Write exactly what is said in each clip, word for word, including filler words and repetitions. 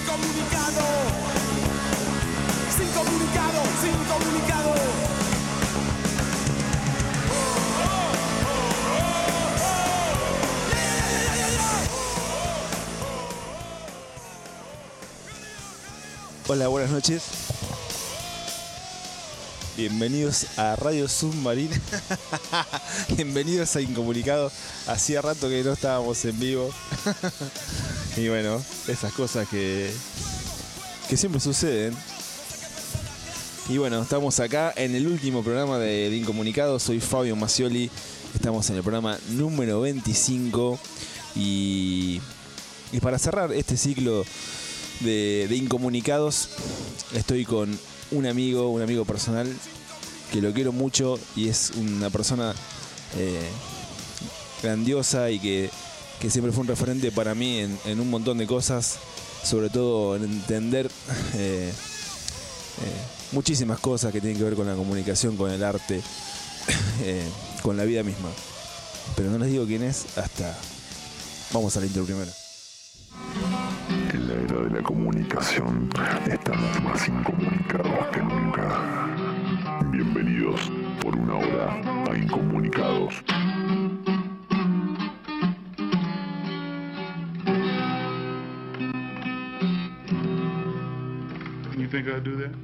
comunicado, sin comunicado, sin comunicado. Hola, buenas noches. Bienvenidos a Radio Submarina. Bienvenidos a Incomunicado. Hacía rato que no estábamos en vivo. Y bueno, esas cosas que, que siempre suceden. Y bueno, estamos acá en el último programa de, de Incomunicado. Soy Fabio Macioli. Estamos en el programa número veinticinco. Y, y para cerrar este ciclo de, de Incomunicados, estoy con un amigo, un amigo personal que lo quiero mucho y es una persona eh, grandiosa y que, que siempre fue un referente para mí en, en un montón de cosas, sobre todo en entender eh, eh, muchísimas cosas que tienen que ver con la comunicación, con el arte, eh, con la vida misma. Pero no les digo quién es hasta... Vamos al intro primero. En la era de la comunicación estamos más incomunicados que nunca. Bienvenidos por una hora a Incomunicados. You think I'll do that?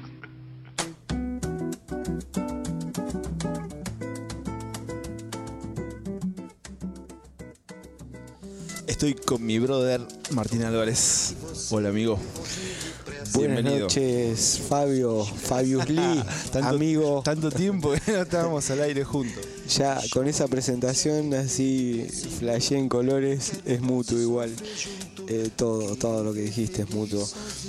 Estoy con mi brother Martín Álvarez. Hola, amigo. Buenas Bienvenido. noches, Fabio, Fabius Lee, tanto, amigo. Tanto tiempo que no estábamos al aire juntos. Ya con esa presentación así, flashé en colores, es mutuo igual. Eh, todo, todo lo que dijiste es mutuo.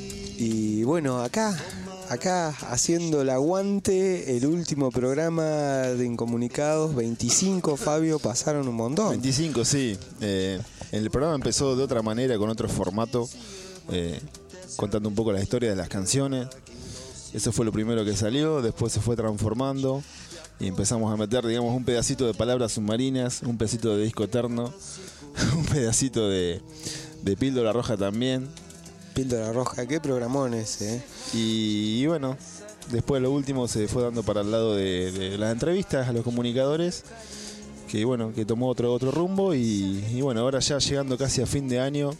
Y bueno, acá, acá haciendo el aguante, el último programa de Incomunicados, veinticinco, Fabio, pasaron un montón. veinticinco, sí. Eh, el programa empezó de otra manera, con otro formato, eh, contando un poco la historia de las canciones. Eso fue lo primero que salió, después se fue transformando y empezamos a meter, digamos, un pedacito de palabras submarinas, un pedacito de disco eterno, un pedacito de, de píldora roja también. Píldora roja, qué programón ese, ¿eh? Y, y bueno, después lo último se fue dando para el lado de, de las entrevistas a los comunicadores, que bueno, que tomó otro, otro rumbo y, y bueno, ahora ya llegando casi a fin de año,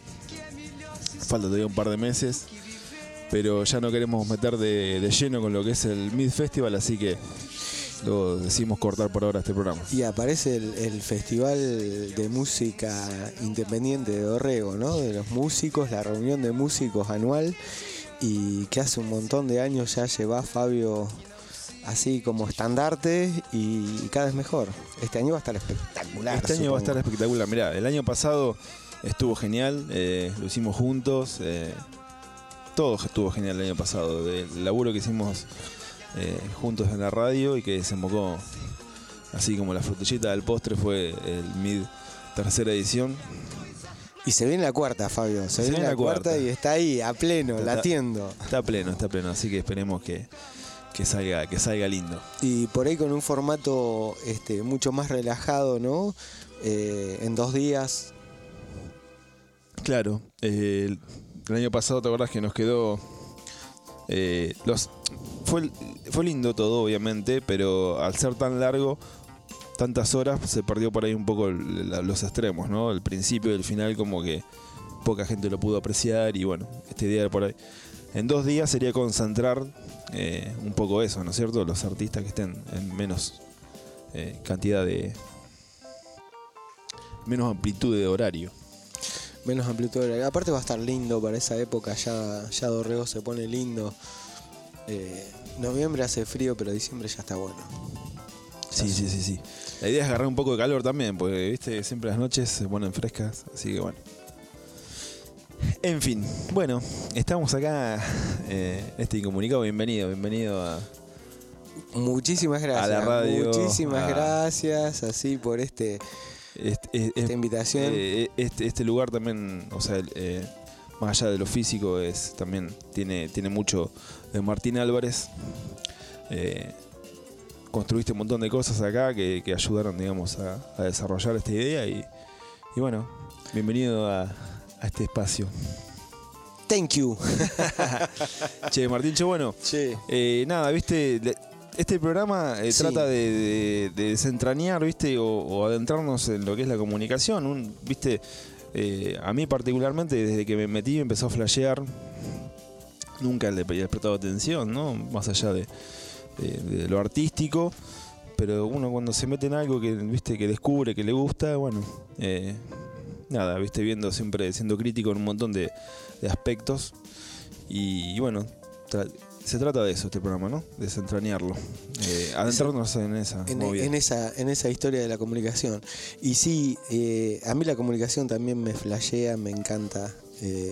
falta todavía un par de meses, pero ya no queremos meter de, de lleno con lo que es el Mid Festival, así que lo decidimos cortar por ahora este programa. Y aparece el, el Festival de Música Independiente de Dorrego, ¿no? De los músicos, la reunión de músicos anual, y que hace un montón de años ya lleva Fabio así como estandarte y, y cada vez mejor. Este año va a estar espectacular. Este año supongo. va a estar espectacular. Mirá, el año pasado estuvo genial, eh, lo hicimos juntos, eh, todo estuvo genial el año pasado. El laburo que hicimos eh, juntos en la radio y que desembocó así como la frutillita del postre fue el Mid tercera edición. Y se viene la cuarta, Fabio. Se, se viene, viene la cuarta, cuarta y está ahí, a pleno, está, latiendo. Está pleno, está pleno, así que esperemos que, que salga, que salga lindo. Y por ahí con un formato este, mucho más relajado, ¿no? Eh, en dos días. Claro, eh, el, el año pasado, ¿te acordás que nos quedó? Eh, los fue, fue lindo todo, obviamente, pero al ser tan largo, tantas horas, se perdió por ahí un poco el, la, los extremos, ¿no? El principio y el final, como que poca gente lo pudo apreciar, y bueno, este día por ahí. En dos días sería concentrar eh, un poco eso, ¿no es cierto? Los artistas que estén en menos eh, cantidad de. menos amplitud de horario. Menos amplitud de horario. Aparte va a estar lindo para esa época, ya, ya Dorrego se pone lindo. Eh, noviembre hace frío, pero diciembre ya está bueno. Sí, sí, sí, sí. La idea es agarrar un poco de calor también, porque viste, siempre las noches se ponen frescas, así que bueno. En fin, bueno, estamos acá, eh, este Incomunicado, bienvenido, bienvenido a... Muchísimas gracias. A la radio. Muchísimas a... gracias, así, por este... Este, este, esta invitación. Eh, este, este lugar también, o sea, eh, más allá de lo físico, es también tiene, tiene mucho de Martín Álvarez. Eh, construiste un montón de cosas acá que, que ayudaron, digamos, a, a desarrollar esta idea y, y bueno, bienvenido a, a este espacio. Thank you. Che, Martín, che, bueno. Che. Eh, nada, viste, le- este programa eh, Sí. trata de, de- de desentrañar, viste, o, o adentrarnos en lo que es la comunicación. Un, viste, eh, a mí particularmente, desde que me metí, me empezó a flashear. Nunca le había prestado atención, ¿no? Más allá de, de- de lo artístico. Pero uno cuando se mete en algo que, viste, que descubre, que le gusta, bueno, eh, nada, viste, viendo siempre, siendo crítico en un montón de, de aspectos. Y, y bueno, tra- se trata de eso este programa, ¿no? Desentrañarlo. Eh, adentrarnos en esa En, movida. en esa, en esa historia de la comunicación. Y sí, eh, a mí la comunicación también me flashea, me encanta. Eh,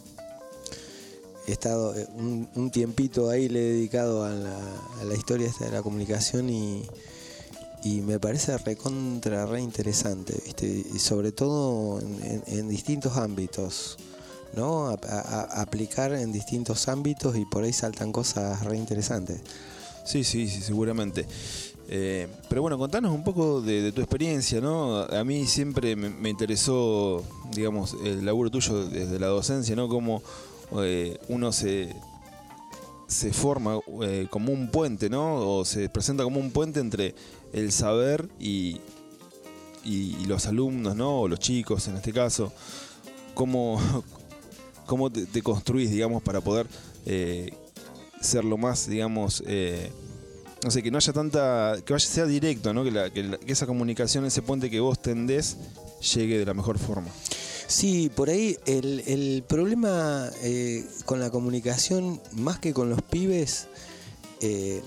he estado eh, un, un tiempito ahí, le he dedicado a la, a la historia esta de la comunicación y, y me parece recontra, re interesante, ¿viste? Y sobre todo en, en- en distintos ámbitos, ¿no? A, a- a- aplicar en distintos ámbitos y por ahí saltan cosas re interesantes. Sí, sí, sí, seguramente. Eh, pero bueno, contanos un poco de, de tu experiencia, ¿no? A mí siempre me, me interesó, digamos, el laburo tuyo desde la docencia, ¿no? Cómo eh, uno se, se forma eh, como un puente, ¿no? O se presenta como un puente entre el saber y, y, y los alumnos, ¿no? O los chicos en este caso. ¿Cómo, cómo te, te construís, digamos, para poder eh, ser lo más, digamos, eh, no sé, que no haya tanta, que vaya, sea directo, ¿no? Que, la, que, la- que esa comunicación, ese puente que vos tendés, llegue de la mejor forma. Sí, por ahí el, el problema eh, con la comunicación, más que con los pibes, eh,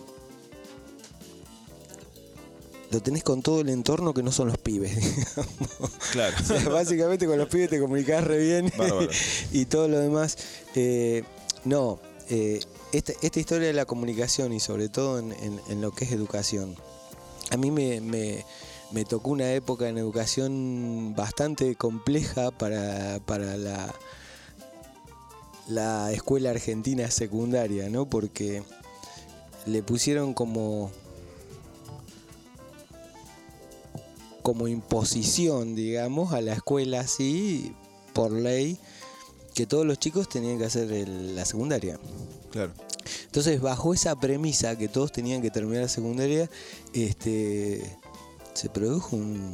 lo tenés con todo el entorno que no son los pibes, digamos. Claro. O sea, básicamente con los pibes te comunicás re bien Bárbaro. y todo lo demás. eh, no, eh, esta, esta historia de la comunicación y sobre todo en, en- en lo que es educación, a mí me, me- me tocó una época en educación bastante compleja para, para la, la escuela argentina secundaria, ¿no? Porque le pusieron como como imposición, digamos, a la escuela así, por ley, que todos los chicos tenían que hacer el- la secundaria. Claro. Entonces, bajo esa premisa que todos tenían que terminar la secundaria, este, se produjo un,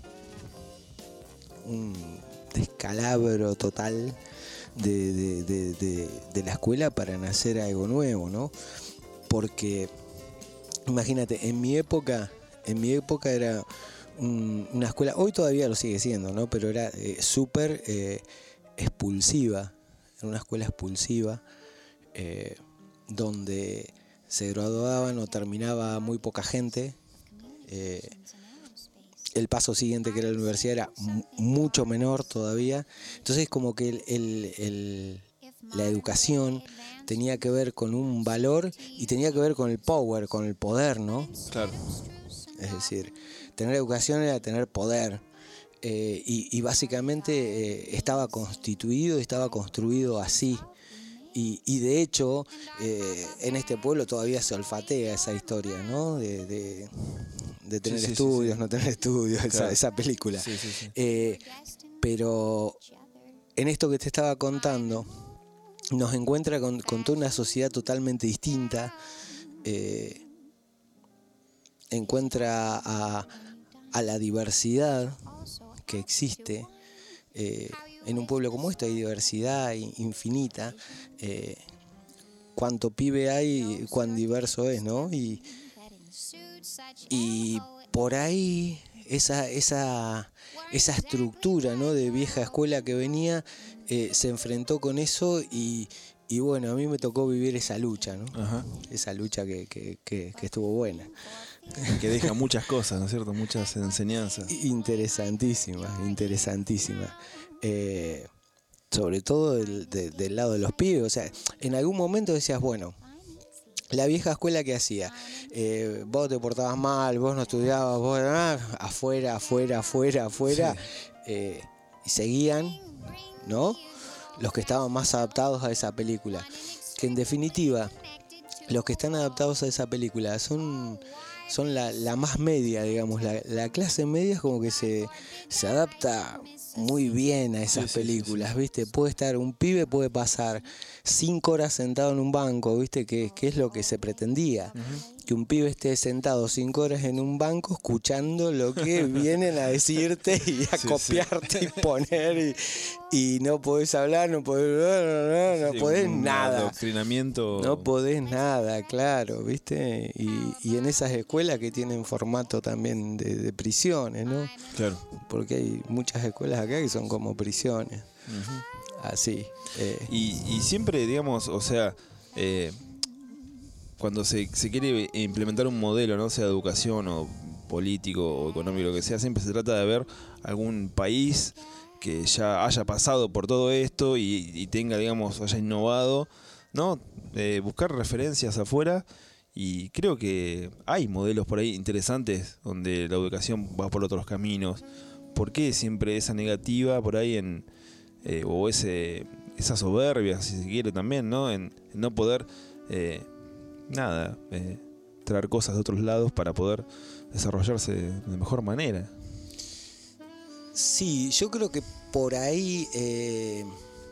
un descalabro total de, de- de- de- de la escuela para nacer algo nuevo, ¿no? Porque, imagínate, en mi época, en mi época era un- una escuela, hoy todavía lo sigue siendo, ¿no? Pero era eh, súper eh, expulsiva, era una escuela expulsiva, eh, donde se graduaban o terminaba muy poca gente. Eh, el paso siguiente, que era la universidad, era mu- mucho menor todavía. Entonces, como que el, el- el- la educación tenía que ver con un valor y tenía que ver con el power, con el poder, ¿no? Claro. Es decir, tener educación era tener poder. Eh, y, y básicamente eh, estaba constituido, estaba construido así. Y, y de hecho, eh, en este pueblo todavía se olfatea esa historia, ¿no? De, de- de tener Sí, sí, sí, estudios, sí. no tener estudios, esa, Claro. esa película. Sí, sí, sí. Eh, pero en esto que te estaba contando, nos encuentra con, con toda una sociedad totalmente distinta. eh, encuentra a, a la diversidad que existe. Eh, en un pueblo como este hay diversidad i- infinita. Eh, cuánto pibe hay, cuán diverso es, ¿no? Y, y por ahí esa, esa, esa estructura, ¿no? De vieja escuela que venía eh, se enfrentó con eso y, y bueno, a mí me tocó vivir esa lucha, ¿no? Ajá. Esa lucha que, que, que, que estuvo buena. Que deja muchas cosas, ¿no es cierto? Muchas enseñanzas. Interesantísima, interesantísima. Eh, sobre todo del, de- del lado de los pibes. O sea, en algún momento decías, bueno, la vieja escuela que hacía, eh, vos te portabas mal, vos no estudiabas, vos ah, afuera, afuera, afuera, afuera, eh, y seguían, ¿no? Los que estaban más adaptados a esa película. Que en definitiva, los que están adaptados a esa película son, son la, la más media, digamos. La, la clase media es como que se, se adapta muy bien a esas Sí, sí, películas, sí, sí. ¿viste? Puede estar, un pibe puede pasar cinco horas sentado en un banco, ¿viste? Que, que es lo que se pretendía. Uh-huh. Que un pibe esté sentado cinco horas en un banco escuchando lo que vienen a decirte y a sí, copiarte sí. y poner y, y no podés hablar, no podés, no, no, no sí, podés un nada. Adoctrinamiento. No podés nada, claro, ¿viste? Y, y en esas escuelas que tienen formato también de, de prisiones, ¿no? Claro. Porque hay muchas escuelas acá que son como prisiones. Uh-huh. Así. Eh. Y, y siempre, digamos, o sea, eh, cuando se, se quiere implementar un modelo, no sea de educación o político o económico, lo que sea, siempre se trata de ver algún país que ya haya pasado por todo esto y, y tenga, digamos, haya innovado, ¿no? Eh, buscar referencias afuera. Y creo que hay modelos por ahí interesantes donde la educación va por otros caminos. ¿Por qué siempre esa negativa por ahí en eh, o ese esa soberbia, si se quiere también, ¿no? En, en no poder eh, nada eh, traer cosas de otros lados para poder desarrollarse de mejor manera. Sí, yo creo que por ahí eh,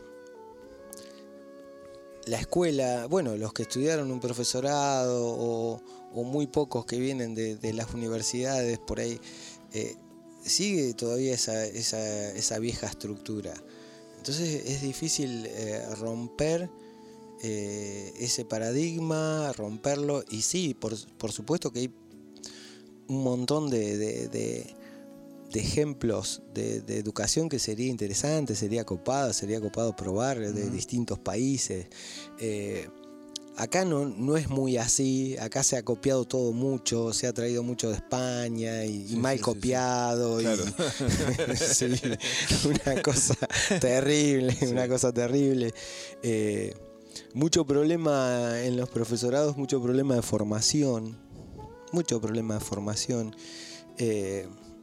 la escuela, bueno, los que estudiaron un profesorado o, o muy pocos que vienen de, de las universidades por ahí, eh, sigue todavía esa, esa, esa vieja estructura. Entonces es difícil eh, romper eh, ese paradigma, romperlo. Y sí, por, por supuesto que hay un montón de, de, de, de ejemplos de, de educación que sería interesante, sería copado, sería copado probar de uh-huh. distintos países. Eh, Acá no, no es muy así, acá se ha copiado todo mucho, se ha traído mucho de España y, sí, y mal sí, copiado. Sí, sí. Claro. Y, sí, una cosa terrible, sí. una cosa terrible. Eh, mucho problema en los profesorados, mucho problema de formación, mucho problema de formación. Eh,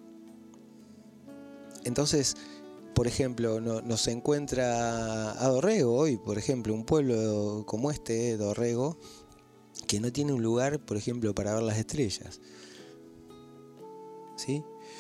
entonces... Por ejemplo, no, nos encuentra a Dorrego hoy, por ejemplo, un pueblo como este, Dorrego, que no tiene un lugar, por ejemplo, para ver las estrellas. ¿Sí?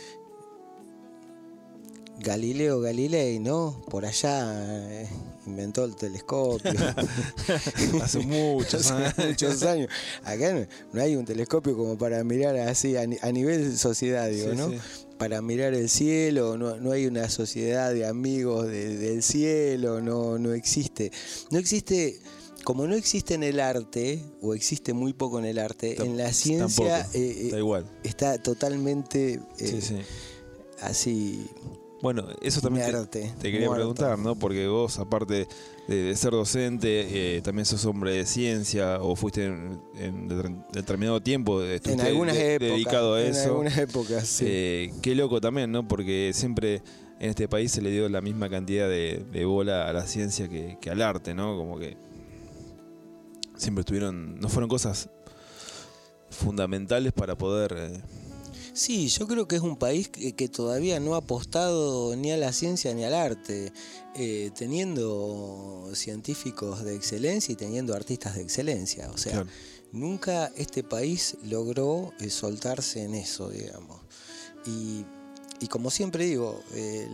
Galileo Galilei, ¿no? Por allá eh, inventó el telescopio. Hace muchos años. Hace muchos años. Acá no, no hay un telescopio como para mirar así, a, a nivel sociedad, digo, sí, ¿no? Sí. Para mirar el cielo, no, no hay una sociedad de amigos de, del cielo, no, no existe. No existe, como no existe en el arte, o existe muy poco en el arte, T- en la ciencia eh, está igual. Está totalmente eh, sí, sí. así. Bueno, eso también te, te quería muerto. preguntar, ¿no? Porque vos, aparte de, de ser docente, eh, también sos hombre de ciencia o fuiste en, en determinado tiempo en algunas de, épocas, dedicado a en eso. En algunas épocas, sí. Eh, qué loco también, ¿no? Porque siempre en este país se le dio la misma cantidad de, de bola a la ciencia que, que al arte, ¿no? Como que siempre estuvieron, no fueron cosas fundamentales para poder... Eh, Sí, yo creo que es un país que, que todavía no ha apostado ni a la ciencia ni al arte, eh, teniendo científicos de excelencia y teniendo artistas de excelencia. O sea, claro. Nunca este país logró eh, soltarse en eso, digamos. Y, y como siempre digo, eh,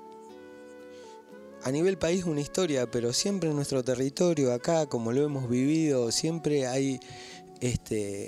a nivel país una historia, pero siempre en nuestro territorio, acá, como lo hemos vivido, siempre hay... este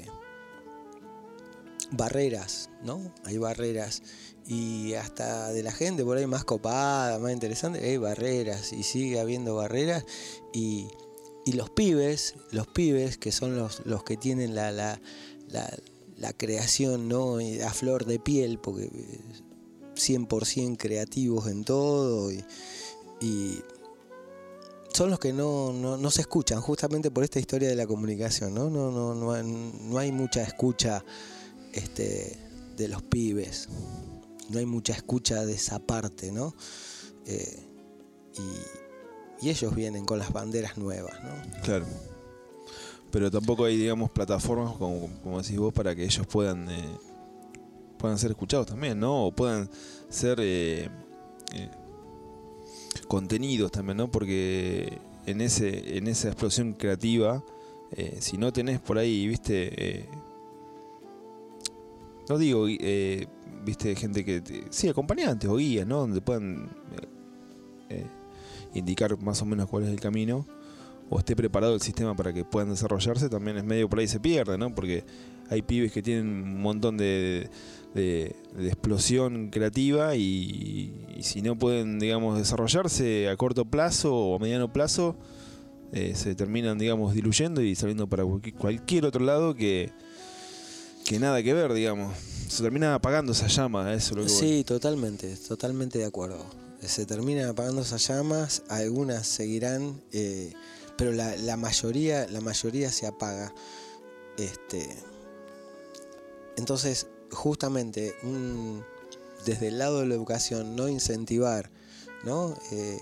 barreras, ¿no? Hay barreras y hasta de la gente por ahí más copada, más interesante, hay barreras y sigue habiendo barreras y, y los pibes, los pibes que son los, los que tienen la, la, la, la creación, ¿no? A flor de piel, porque cien por ciento creativos en todo y, y son los que no, no, no se escuchan justamente por esta historia de la comunicación, ¿no? No, no, no, hay, no hay mucha escucha Este, de los pibes, no hay mucha escucha de esa parte, ¿no? Eh, y, y ellos vienen con las banderas nuevas, ¿no? Claro. Pero tampoco hay, digamos, plataformas, como, como decís vos, para que ellos puedan eh, puedan ser escuchados también, ¿no? O puedan ser eh, eh, contenidos también, ¿no? Porque en ese en esa explosión creativa, eh, si no tenés por ahí, viste... Eh, no digo, eh, viste, gente que, te, sí, acompañantes o guías, ¿no? Donde puedan eh, eh, indicar más o menos cuál es el camino, o esté preparado el sistema para que puedan desarrollarse, también es medio por ahí se pierde, ¿no? Porque hay pibes que tienen un montón de, de, de explosión creativa y, y si no pueden, digamos, desarrollarse a corto plazo o a mediano plazo, eh, se terminan, digamos, diluyendo y saliendo para cualquier otro lado que, que nada que ver, digamos. Se termina apagando esa llama, eso es lo que Sí, voy. totalmente, totalmente de acuerdo. Se terminan apagando esas llamas, algunas seguirán, eh, pero la, la mayoría, la mayoría se apaga. Este, entonces, justamente, un, desde el lado de la educación, no incentivar, ¿no? Eh,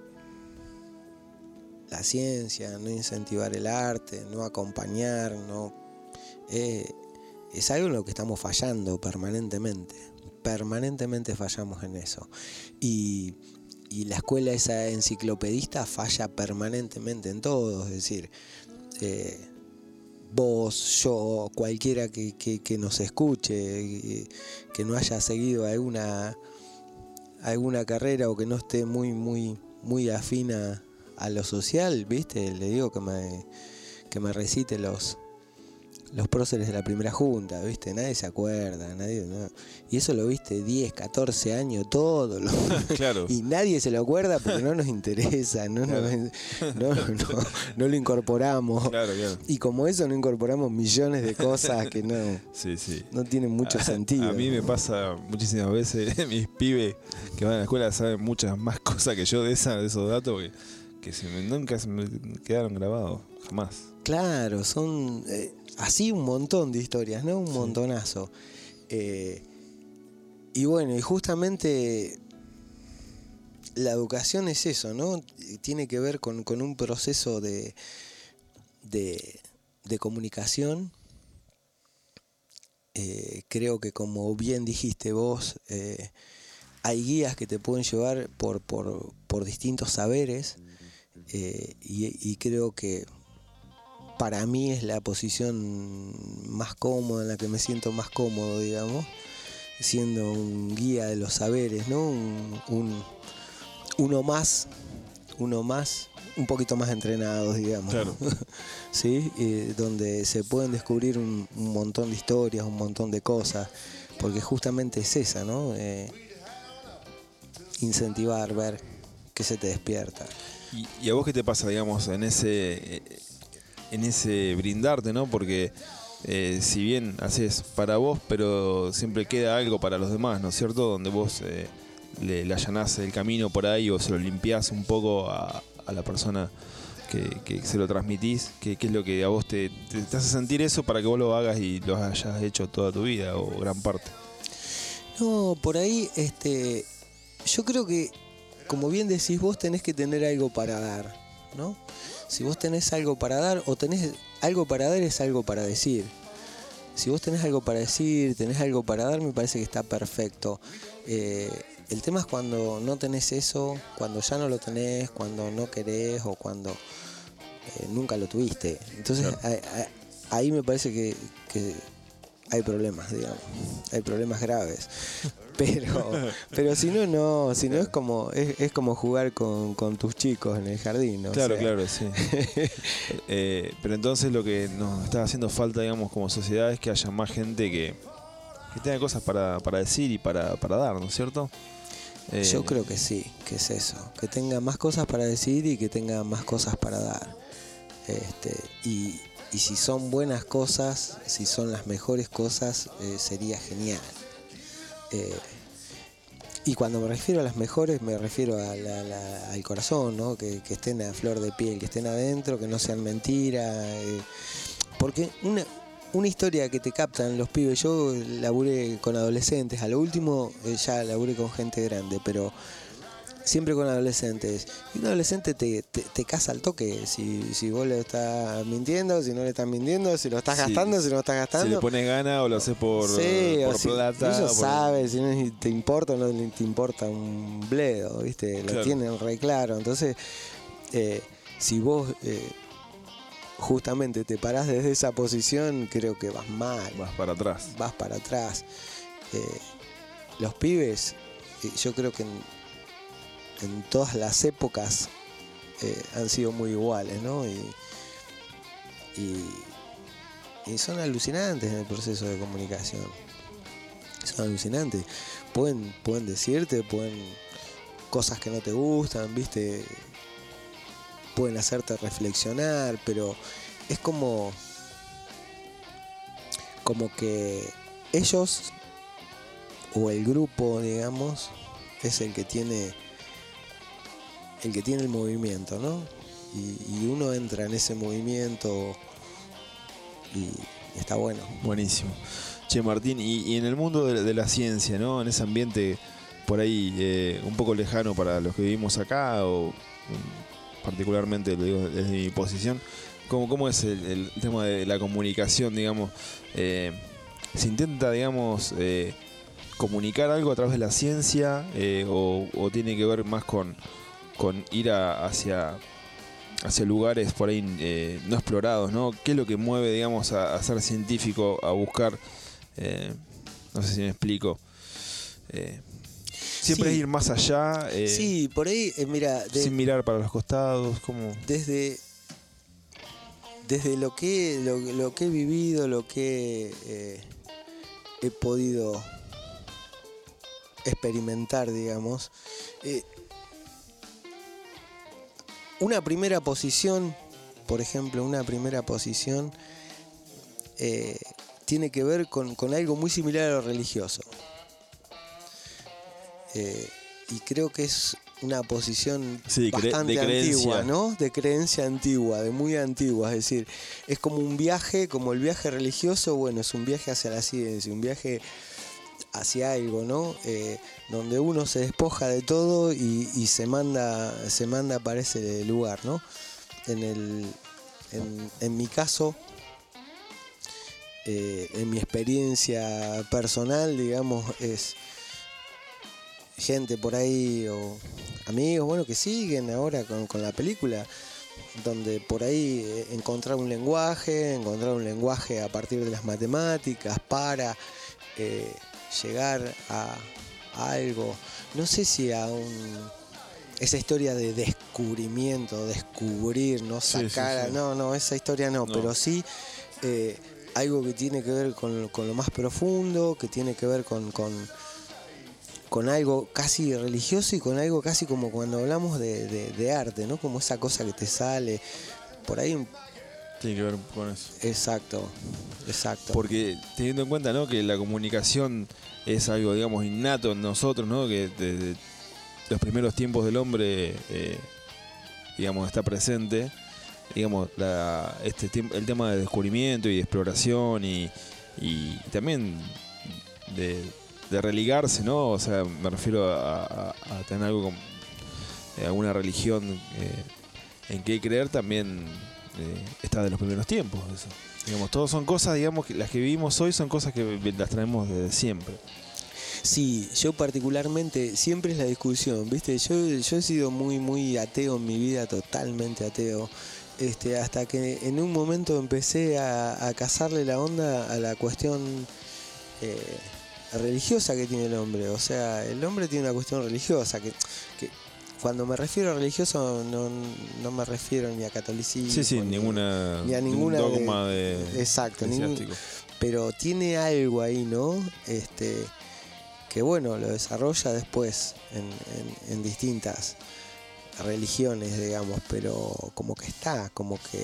la ciencia, no incentivar el arte, no acompañar, no eh, es algo en lo que estamos fallando permanentemente. Permanentemente fallamos en eso. Y, y la escuela esa enciclopedista falla permanentemente en todo. Es decir, eh, vos, yo, cualquiera que, que, que nos escuche, que no haya seguido alguna, alguna carrera o que no esté muy, muy, muy afina a lo social, ¿viste? Le digo que me, que me recite los... los próceres de la primera junta, ¿viste? Nadie se acuerda, nadie, no. Y eso lo viste diez, catorce años, todo. Lo, Claro. Y nadie se lo acuerda porque no nos interesa, no, Claro. nos- no, no, no lo incorporamos. Claro, claro. Y como eso no incorporamos millones de cosas que no, Sí, sí. no tienen mucho sentido. A mí me pasa muchísimas veces, mis pibes que van a la escuela saben muchas más cosas que yo de, esa, de esos datos que, que se me- nunca se me quedaron grabados, jamás. Claro, son eh, así un montón de historias, ¿no? Un montonazo. Eh, y bueno, y justamente la educación es eso, ¿no? Tiene que ver con, con un proceso de, de, de comunicación. Eh, creo que como bien dijiste vos, eh, hay guías que te pueden llevar por, por, por distintos saberes eh, y, y creo que para mí es la posición más cómoda, en la que me siento más cómodo, digamos, siendo un guía de los saberes, ¿no? Un, un- uno más, uno más, un poquito más entrenados, digamos. Claro. ¿Sí? Eh, donde se pueden descubrir un, un montón de historias, un montón de cosas, porque justamente es esa, ¿no? Eh, incentivar, ver que se te despierta. ¿Y, y a vos qué te pasa, digamos, en ese eh, en ese brindarte, ¿no? Porque eh, si bien haces para vos, pero siempre queda algo para los demás, ¿no es cierto? Donde vos eh, le, le allanás el camino por ahí o se lo limpiás un poco a, a la persona que, que se lo transmitís. ¿Qué, qué es lo que a vos te, te, te hace sentir eso para que vos lo hagas y lo hayas hecho toda tu vida o gran parte? No, por ahí, este, yo creo que, como bien decís, vos tenés que tener algo para dar, ¿no? Si vos tenés algo para dar o tenés algo para dar, es algo para decir. Si vos tenés algo para decir, tenés algo para dar, me parece que está perfecto. Eh, el tema es cuando no tenés eso, cuando ya no lo tenés, cuando no querés o cuando eh, nunca lo tuviste. Entonces Claro. ahí, ahí me parece que, que hay problemas, digamos. Hay problemas graves. Pero, pero si no, no, si no es como, es, es como jugar con, con tus chicos en el jardín, ¿no? Claro, O sea, claro, sí. eh, pero entonces lo que nos está haciendo falta, digamos, como sociedad es que haya más gente que, que tenga cosas para, para decir y para, para dar, ¿no es cierto? Eh, Yo creo que sí, que es eso, que tenga más cosas para decir y que tenga más cosas para dar. Este, y, y si son buenas cosas, si son las mejores cosas, eh, sería genial. Eh, y cuando me refiero a las mejores, me refiero a la- la- al corazón, ¿no? Que, que estén a flor de piel, que estén adentro, que no sean mentiras. Eh, porque una, una historia que te captan los pibes, yo laburé con adolescentes, a lo último eh, ya laburé con gente grande, pero siempre con adolescentes. Y un adolescente te, te, te casa al toque, si, si vos le estás mintiendo, si no le estás mintiendo, si lo estás Sí, gastando, si no lo estás gastando. si le pones gana o lo haces por, Sí, por o si plata. ellos por- saben, si no te importa o no te importa un bledo, ¿viste? Lo Claro. tienen re claro. Entonces, eh, si vos eh, justamente te parás desde esa posición, creo que vas mal. Vas para atrás. Vas para atrás. Eh, los pibes, eh, yo creo que en, en todas las épocas eh, han sido muy iguales, ¿no? Y, y, y son alucinantes en el proceso de comunicación. Son alucinantes. Pueden, pueden decirte, pueden cosas que no te gustan, ¿viste? Pueden hacerte reflexionar, pero es como como que ellos o el grupo, digamos, es el que tiene el que tiene el movimiento, ¿no? Y, y uno entra en ese movimiento y, y está bueno. Buenísimo. Che, Martín, y, y en el mundo de, de la ciencia, ¿no? En ese ambiente por ahí eh, un poco lejano para los que vivimos acá, o um, particularmente lo digo desde mi posición, ¿cómo, cómo es el, el tema de la comunicación, digamos? Eh, ¿Se intenta, digamos, eh, comunicar algo a través de la ciencia eh, o, o tiene que ver más con, con ir a, hacia, hacia lugares por ahí eh, no explorados, ¿no? ¿Qué es lo que mueve, digamos, a, a ser científico, a buscar, eh, no sé si me explico, eh, siempre Sí. es ir más allá, eh, Sí, por ahí, eh, mira, de- sin mirar para los costados, como desde desde lo que lo, lo que he vivido, lo que eh, he podido experimentar, digamos, eh, una primera posición, por ejemplo, una primera posición eh, tiene que ver con, con algo muy similar a lo religioso. Eh, y creo que es una posición Sí, cre- bastante de antigua, creencia. ¿no? De creencia antigua, de muy antigua. Es decir, es como un viaje, como el viaje religioso, bueno, es un viaje hacia la ciencia, un viaje hacia algo, ¿no? Eh, donde uno se despoja de todo y, y se manda, se manda para ese lugar, ¿no? En el, en, en mi caso, eh, en mi experiencia personal, digamos, es gente por ahí o amigos, bueno, que siguen ahora con, con la película, donde por ahí eh, encontrar un lenguaje, encontrar un lenguaje a partir de las matemáticas para eh, llegar a, a algo, no sé si a un esa historia de descubrimiento, descubrir, no Sí, sí, sacar, sí. no, no, esa historia no, No. pero sí eh, algo que tiene que ver con, con lo más profundo, que tiene que ver con, con con algo casi religioso y con algo casi como cuando hablamos de, de, de arte, ¿no? Como esa cosa que te sale por ahí. tiene que ver con eso. Exacto, exacto. Porque teniendo en cuenta, ¿no?, que la comunicación es algo, digamos, innato en nosotros, ¿no?, que desde los primeros tiempos del hombre, eh, digamos, está presente, digamos, la, este tiemp- el tema de descubrimiento y de exploración y, y también de, de religarse, ¿no? O sea, me refiero a, a- a tener algo como eh, alguna religión eh, en que creer también eh, está de los primeros tiempos, eso. Digamos, todos son cosas, digamos, que las que vivimos hoy son cosas que las traemos desde siempre. Sí, yo particularmente, siempre es la discusión, ¿viste? Yo, yo he sido muy, muy ateo en mi vida, totalmente ateo. Este, hasta que en un momento empecé a, a cazarle la onda a la cuestión eh, religiosa que tiene el hombre. O sea, el hombre tiene una cuestión religiosa que, que cuando me refiero a religioso no, no me refiero ni a catolicismo. Sí, sí, ni, ninguna, ni a ningún ninguna de- dogma de, exacto, ningún- eclesiástico. pero tiene algo ahí, ¿no? Este, que bueno, lo desarrolla después en, en- en distintas religiones, digamos, pero como que está, como que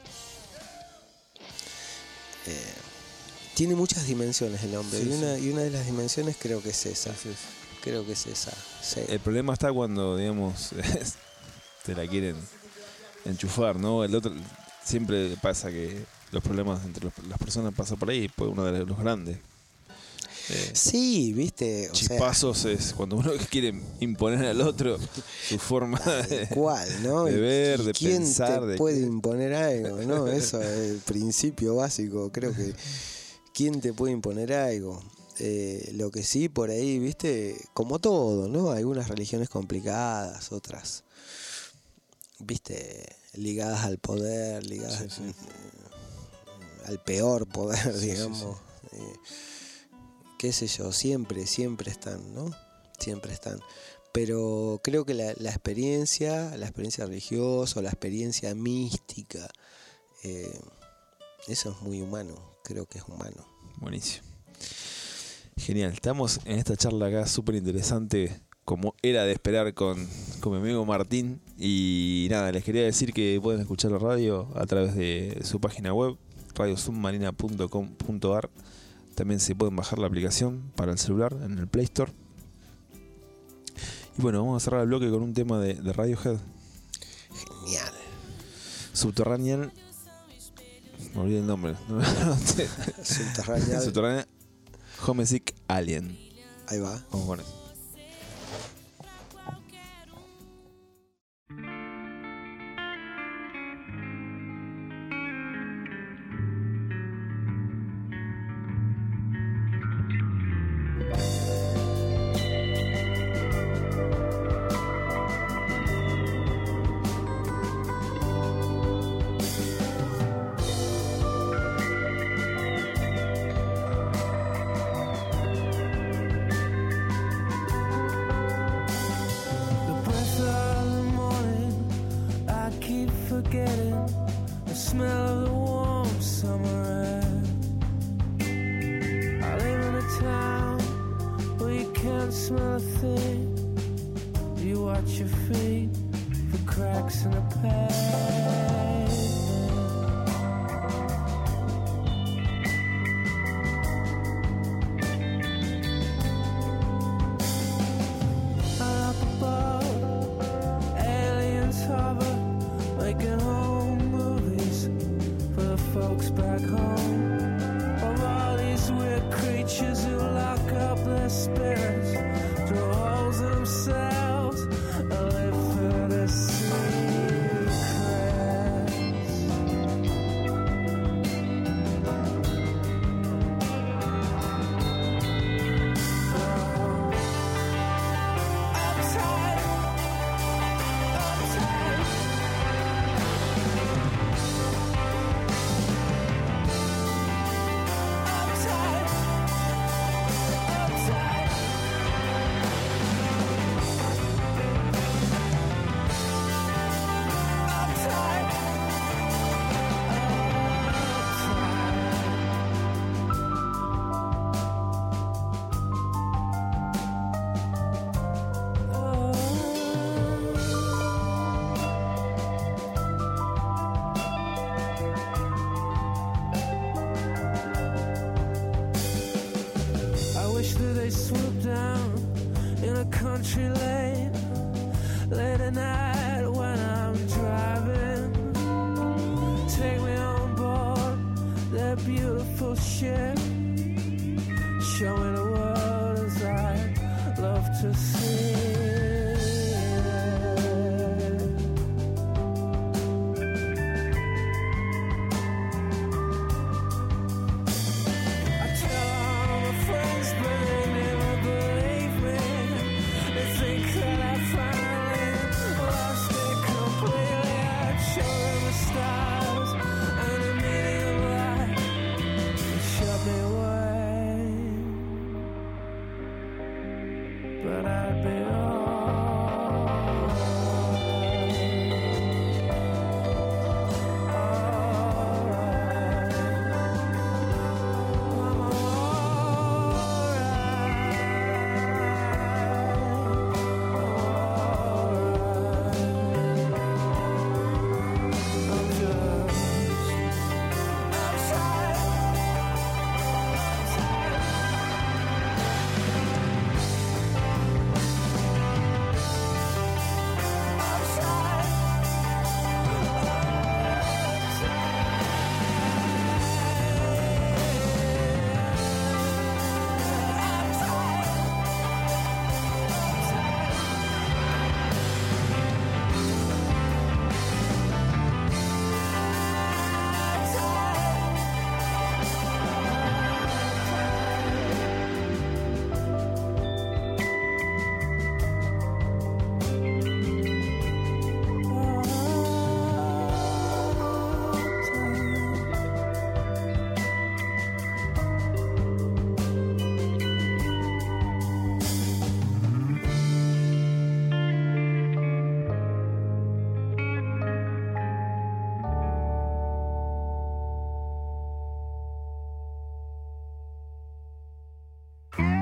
eh, tiene muchas dimensiones el hombre, Sí, y, una, sí. y una de las dimensiones creo que es esa, Sí, sí. creo que es esa, sí. El problema está cuando, digamos, te la quieren enchufar, ¿no? El otro siempre pasa que los problemas entre los- las personas pasan por ahí, pues uno de los grandes. Eh, Sí, viste, o sea, chispazos es cuando uno quiere imponer al otro su forma de, cuál, ¿no? de Y- ver, y de ¿quién pensar, te de puede qué- imponer algo, no? Eso es el principio básico, creo que ¿quién te puede imponer algo? Eh, lo que sí, por ahí, viste, como todo, ¿no? Algunas religiones complicadas, otras, viste, ligadas al poder, ligadas Sí, sí. eh, al peor poder, Sí, digamos. sí, sí. Eh, qué sé yo, siempre, siempre están, ¿no? Siempre están. Pero creo que la, la experiencia, la experiencia religiosa, la experiencia mística, eh, eso es muy humano, creo que es humano. Buenísimo. Genial. Estamos en esta charla acá súper interesante, como era de esperar, con, con mi amigo Martín. Y nada, les quería decir que pueden escuchar la radio a través de su página web, radio submarina punto com punto a r. También se pueden bajar la aplicación para el celular en el Play Store. Y bueno, vamos a cerrar el bloque con un tema de, de Radiohead. Genial. Subterranean. Me olvidé el nombre. Subterráneo. Subterranean Homesick Alien. Ahí va. Vamos con eso. Shut me away.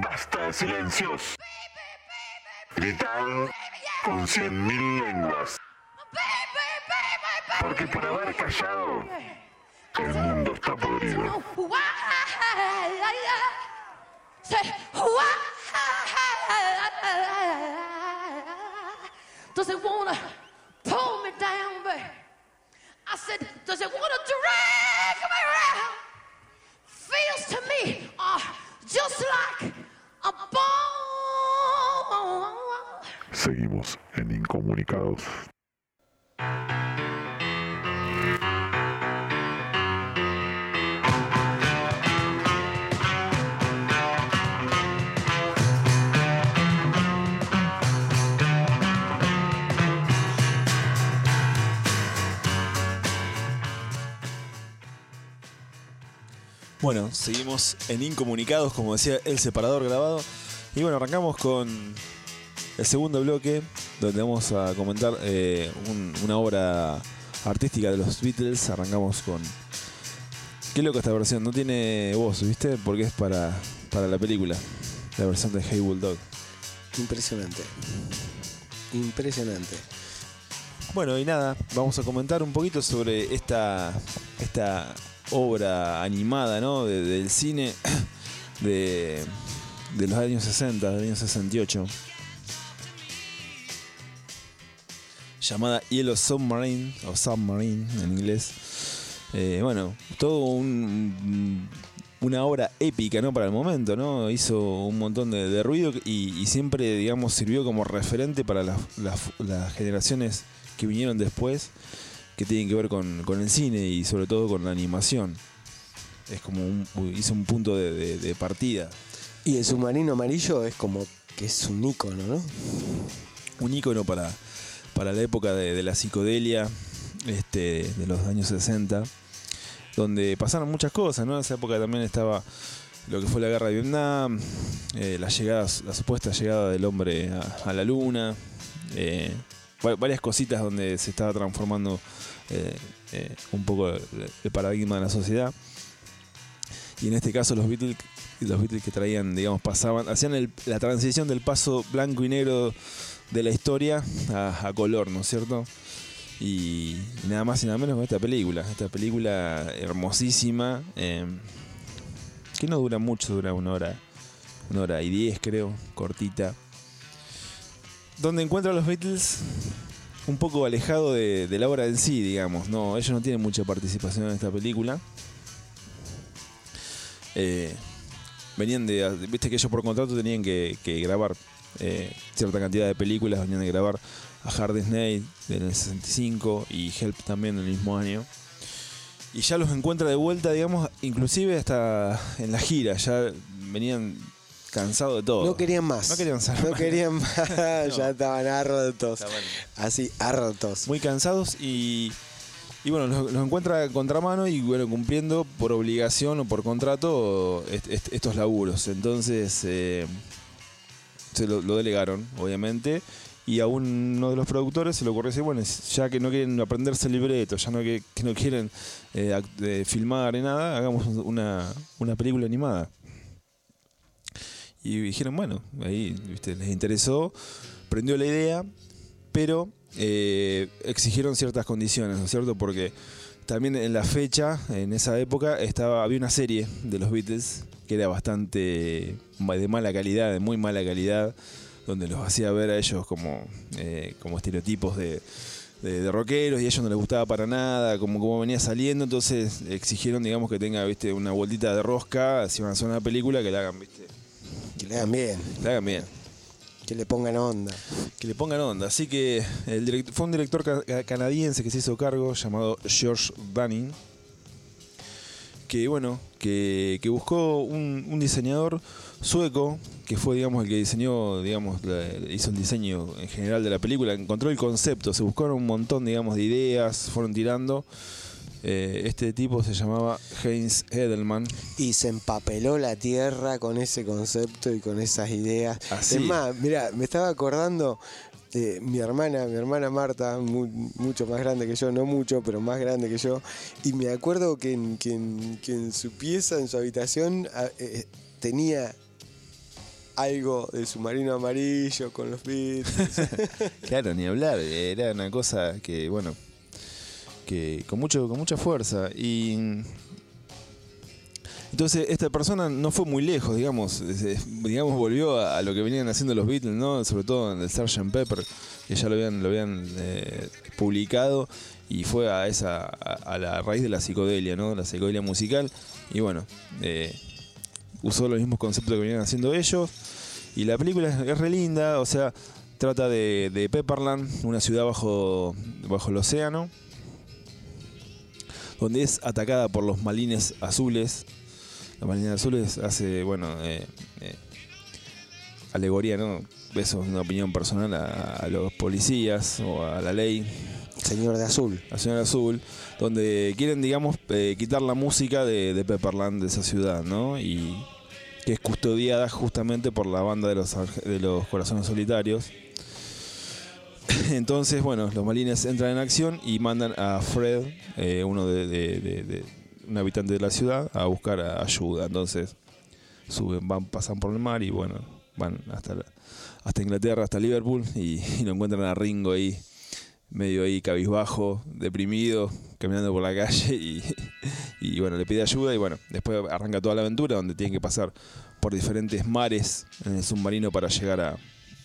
Basta de silencios. Gritad con cien mil lenguas. Porque por haber callado, el mundo está podrido. Does it wanna pull me down, baby? I said, does it wanna drag me around? Feels to me uh, just like a bone. Seguimos en Incomunicados. Bueno, seguimos en Incomunicados, como decía el separador grabado. Y bueno, arrancamos con el segundo bloque, donde vamos a comentar eh, un, una obra artística de los Beatles. Arrancamos con... Qué loca esta versión, no tiene voz, ¿viste? Porque es para, para la película, la versión de Hey Bulldog. Impresionante. Impresionante. Bueno, y nada, vamos a comentar un poquito sobre esta, esta obra animada, ¿no? De, del cine de, de los años sesenta, del año sesenta y ocho. Llamada Yellow Submarine, o Submarine en inglés. Eh, bueno, todo un, una obra épica, ¿no? Para el momento, ¿no? Hizo un montón de, de ruido y, y siempre, digamos, sirvió como referente para las, las, las generaciones que vinieron después, que tienen que ver con, con el cine y sobre todo con la animación. Es como un, hizo un punto de, de, de partida. Y el submarino amarillo es como que es un ícono, ¿no? Un ícono para, para la época de, de la psicodelia, este, de los años sesenta, donde pasaron muchas cosas, ¿no? En esa época también estaba lo que fue la guerra de Vietnam, eh, la, llegada, la supuesta llegada del hombre a, a la luna, eh, varias cositas donde se estaba transformando eh, eh, un poco el, el paradigma de la sociedad. Y en este caso los Beatles, los Beatles que traían, digamos, pasaban, hacían el, la transición del paso blanco y negro de la historia a, a color, ¿no es cierto? Y, y nada más y nada menos con esta película, esta película hermosísima, eh, que no dura mucho, dura una hora, una hora y diez creo, cortita. Donde encuentra a los Beatles un poco alejado de, de la obra en sí, digamos. No, ellos no tienen mucha participación en esta película. Eh, venían de... Viste que ellos por contrato tenían que, que grabar eh, cierta cantidad de películas. Venían de grabar a Hard Day's Night en el sesenta y cinco y Help también en el mismo año. Y ya los encuentra de vuelta, digamos, inclusive hasta en la gira. Ya venían... cansado de todo. No querían más. No querían más. No querían más. No. Ya estaban hartos. Está bueno. Así, hartos. Muy cansados y, y bueno, los, los encuentra a contramano y bueno, cumpliendo por obligación o por contrato est, est, estos laburos. Entonces eh, se lo, lo delegaron, obviamente. Y a uno de los productores se le ocurrió decir, bueno, ya que no quieren aprenderse el libreto, ya no que, que no quieren eh, act, eh, filmar ni nada, hagamos una, una película animada. Y dijeron, bueno, ahí ¿viste? Les interesó, prendió la idea, pero eh, exigieron ciertas condiciones, ¿no es cierto? Porque también en la fecha, en esa época, estaba había una serie de los Beatles que era bastante de mala calidad, de muy mala calidad, donde los hacía ver a ellos como, eh, como estereotipos de, de, de rockeros y a ellos no les gustaba para nada, como, como venía saliendo, entonces exigieron, digamos, que tenga, ¿viste? Una vueltita de rosca, si van a hacer una película, que la hagan, ¿viste? Que le hagan bien. Le hagan bien. Que le pongan onda. Que le pongan onda. Así que el direct, fue un director ca- canadiense que se hizo cargo, llamado George Dunning, que bueno, que, que buscó un, un diseñador sueco, que fue, digamos, el que diseñó, digamos, la, hizo el diseño en general de la película, encontró el concepto, se buscaron un montón, digamos, de ideas, fueron tirando. Eh, este tipo se llamaba Heinz Edelman. Y se empapeló la tierra con ese concepto y con esas ideas. Así. Es más, mira, me estaba acordando de mi hermana, mi hermana Marta, muy, mucho más grande que yo, no mucho, pero más grande que yo. Y me acuerdo que en, que en, que en su pieza, en su habitación, eh, tenía algo de Submarino Amarillo con los Beatles. Claro, ni hablar, era una cosa que, bueno, que con mucho, con mucha fuerza. Y entonces esta persona no fue muy lejos, digamos, digamos volvió a, a lo que venían haciendo los Beatles, ¿no? Sobre todo en el sergeant Pepper, que ya lo habían, lo habían eh, publicado, y fue a esa, a, a la raíz de la psicodelia, ¿no? La psicodelia musical, y bueno, eh, usó los mismos conceptos que venían haciendo ellos. Y la película es, es re linda, o sea, trata de, de Pepperland, una ciudad bajo, bajo el océano, donde es atacada por los Marines azules. Los Marines azules hace, bueno, eh, eh, alegoría, ¿no? Eso es una opinión personal a, a los policías o a la ley. Señor de Azul. La señora Azul, donde quieren, digamos, eh, quitar la música de, de Pepperland, de esa ciudad, ¿no? Y que es custodiada justamente por la banda de los, de los Corazones Solitarios. Entonces, bueno, los Marines entran en acción y mandan a Fred, eh, uno de, de, de, de un habitante de la ciudad, a buscar ayuda. Entonces suben, van, pasan por el mar y bueno, van hasta la, hasta Inglaterra, hasta Liverpool, y, y lo encuentran a Ringo ahí, medio ahí cabizbajo, deprimido, caminando por la calle, y, y bueno, le pide ayuda, y bueno, después arranca toda la aventura donde tienen que pasar por diferentes mares en el submarino para llegar a,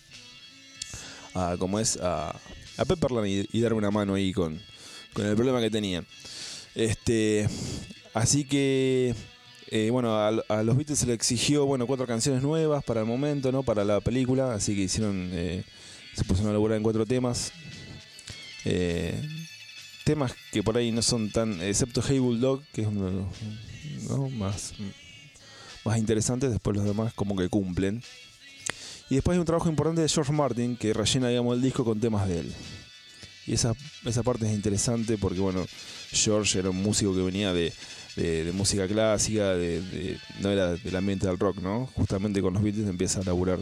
a como es, a, a Pepperland y, y dar una mano ahí con, con el problema que tenían. Este, así que eh, bueno, a, a los Beatles se le exigió, bueno, cuatro canciones nuevas para el momento, ¿no? Para la película, así que hicieron, eh, se pusieron a elaborar en cuatro temas. Eh, temas que por ahí no son tan, excepto Hey Bulldog, que es uno de los, ¿no? más, más interesantes. Después los demás como que cumplen. Y después hay un trabajo importante de George Martin, que rellena, digamos, el disco con temas de él. Y esa, esa parte es interesante porque, bueno, George era un músico que venía de, de, de música clásica, de, de, no era del ambiente del rock, ¿no? Justamente con los Beatles empieza a laburar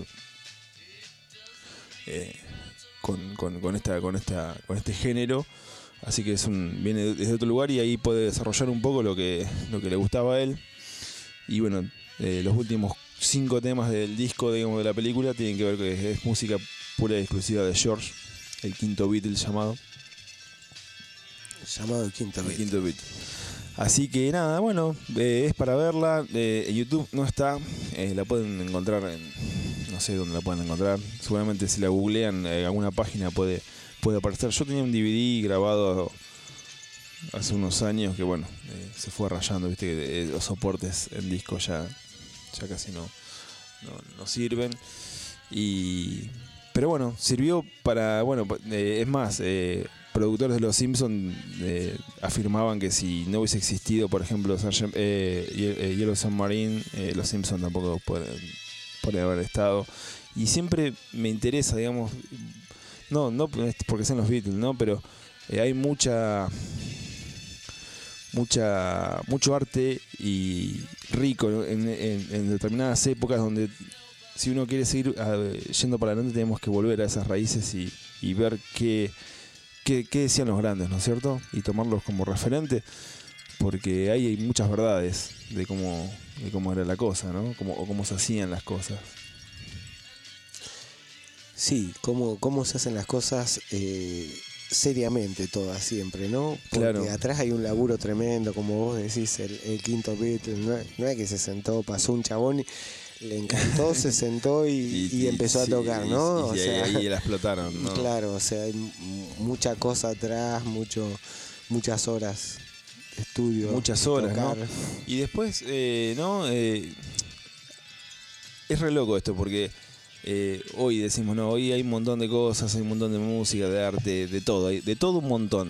eh, con, con, con, esta, con, esta, con este género. Así que es un, viene desde otro lugar y ahí puede desarrollar un poco lo que, lo que le gustaba a él. Y bueno, eh, los últimos cinco temas del disco, digamos, de la película tienen que ver que es música pura y exclusiva de George, el quinto Beatle llamado. Llamado el quinto El Beatle. quinto Beatle. Así que nada, bueno, eh, es para verla. Eh, en YouTube no está, eh, la pueden encontrar en, no sé dónde la pueden encontrar. Seguramente si la googlean en alguna página puede, puede aparecer. Yo tenía un D V D grabado hace unos años que bueno, eh, se fue rayando, viste que eh, los soportes en disco ya, ya casi no, no, no sirven. Y pero bueno, sirvió para, bueno, eh, es más, eh, productores de Los Simpsons eh, afirmaban que si no hubiese existido, por ejemplo, Sargent, eh, eh, Yellow Submarine, eh, Los Simpsons tampoco pueden, pueden haber estado. Y siempre me interesa, digamos, no, no porque sean los Beatles, ¿no? Pero eh, hay mucha, mucha, mucho arte y rico, ¿no? en, en, en determinadas épocas donde si uno quiere seguir uh, yendo para adelante tenemos que volver a esas raíces y, y ver qué, qué, qué decían los grandes, ¿no es cierto? Y tomarlos como referente, porque ahí hay muchas verdades de cómo, de cómo era la cosa, ¿no? Cómo, o cómo se hacían las cosas. Sí, cómo, cómo se hacen las cosas eh, seriamente todas siempre, ¿no? Porque claro. Atrás hay un laburo tremendo, como vos decís, el, el quinto Beatle, no, no es que se sentó, pasó un chabón y le encantó, se sentó y, y, y empezó sí, a tocar, ¿no? Y, y, o y sea, ahí, ahí la explotaron, ¿no? Claro, o sea, hay mucha cosa atrás, mucho, muchas horas de estudio. Muchas de horas, tocar. ¿no? Y después, eh, ¿no? Eh, es re loco esto porque eh, hoy decimos, no, hoy hay un montón de cosas, hay un montón de música, de arte, de todo, hay, de todo un montón.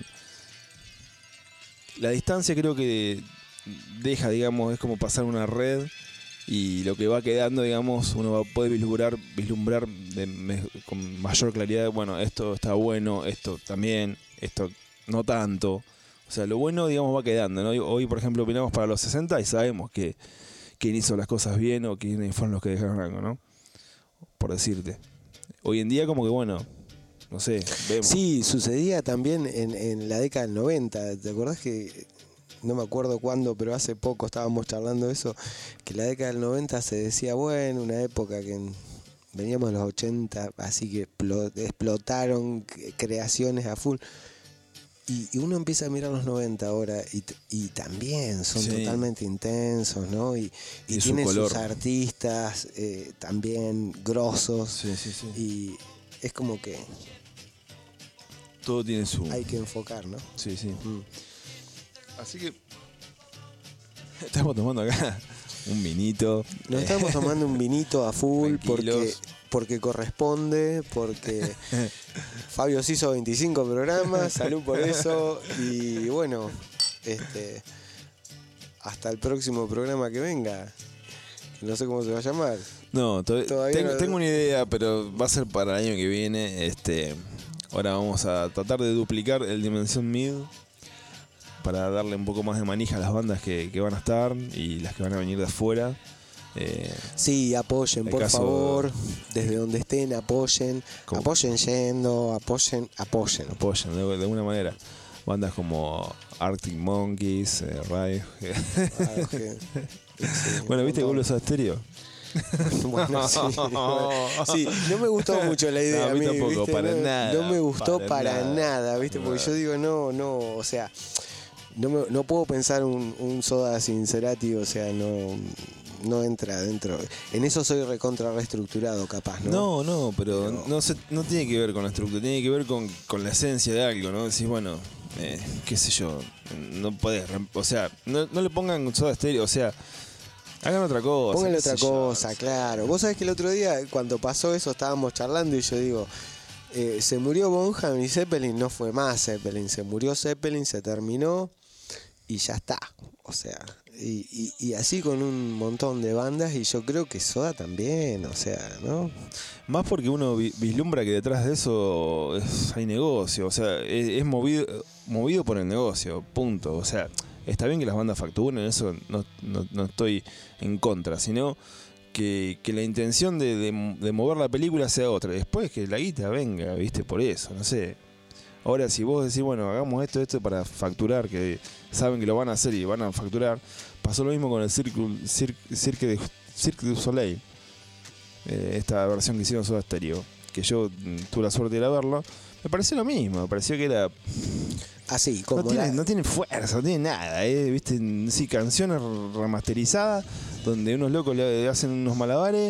La distancia creo que deja, digamos, es como pasar una red. Y lo que va quedando, digamos, uno va, puede vislumbrar, vislumbrar de, me, con mayor claridad, bueno, esto está bueno, esto también, esto no tanto. O sea, lo bueno, digamos, va quedando, ¿no? Hoy, por ejemplo, opinamos para los sesenta y sabemos que quién hizo las cosas bien o quiénes fueron los que dejaron algo, ¿no? Por decirte. Hoy en día como que, bueno, no sé, vemos. Sí, sucedía también en, en la década del noventa. ¿Te acordás que no me acuerdo cuándo, pero hace poco estábamos charlando de eso, que la década del noventa se decía, bueno, una época que veníamos de los ochenta, así que explotaron creaciones a full. Y, y uno empieza a mirar los noventa ahora y, y también son sí. totalmente intensos, ¿no? Y, y, Y su tienen color. sus artistas eh, también grosos. Sí, sí, sí. Y es como que Todo tiene su... hay que enfocar, ¿no? Sí, sí. Mm. Así que estamos tomando acá un vinito. Nos estamos tomando un vinito a full porque, Tranquilos. porque corresponde, porque Fabio se hizo veinticinco programas, salud por eso. Y bueno, este hasta el próximo programa que venga. No sé cómo se va a llamar. No, to- Todavía tengo, no- tengo una idea, pero va a ser para el año que viene. Este, ahora vamos a tratar de duplicar el Dimension Mid para darle un poco más de manija a las bandas que, que van a estar y las que van a venir de afuera. Eh, Sí, apoyen, El por caso- favor. Desde donde estén, apoyen. Como- Apoyen yendo, apoyen, apoyen. apoyan de, de alguna manera. Bandas como Arctic Monkeys, eh, Radiohead. Ah, que- sí, Bueno, un ¿viste montón. Vuelo a Estéreo? Bueno, sí, bueno, sí, no me gustó mucho la idea. No, a mí tampoco, ¿viste? para no, nada, no me gustó para para, nada. nada, ¿viste? Porque yo digo, no, no, o sea, no, me- no puedo pensar un, un Soda sin Cerati, o sea, no, no entra dentro. En eso soy recontra reestructurado, capaz, ¿no? No, no, pero Pero- no, se- no tiene que ver con la estructura, tiene que ver con, con la esencia de algo, ¿no? Decís, bueno, eh, qué sé yo, no podés, rem- o sea, no, no le pongan Soda Stereo, o sea, hagan otra cosa. Póngale qué otra sé yo. cosa, claro. Vos sabés que el otro día, cuando pasó eso, estábamos charlando y yo digo, eh, se murió Bonham y Zeppelin, no fue más Zeppelin, se murió Zeppelin, se terminó y ya está. O sea, y, y- y así con un montón de bandas y yo creo que Soda también, o sea, ¿no? Más porque uno vi- vislumbra que detrás de eso es- hay negocio, o sea, es, es movido, movido por el negocio, punto. O sea, está bien que las bandas facturen, eso no, no, no estoy en contra, sino que, que la intención de, de- de mover la película sea otra. Después que la guita venga, viste, por eso, no sé. Ahora, si vos decís, bueno, hagamos esto, esto para facturar, que saben que lo van a hacer y van a facturar, pasó lo mismo con el Cirque, Cirque, Cirque, de, Cirque du Soleil. Eh, esta versión que hicieron Soda Stereo, que yo mm, tuve la suerte de ir a verlo, me pareció lo mismo, me pareció que era... Así, como No tiene, la- no tiene fuerza, no tiene nada, eh, ¿viste? Sí, canciones remasterizadas, donde unos locos le hacen unos malabares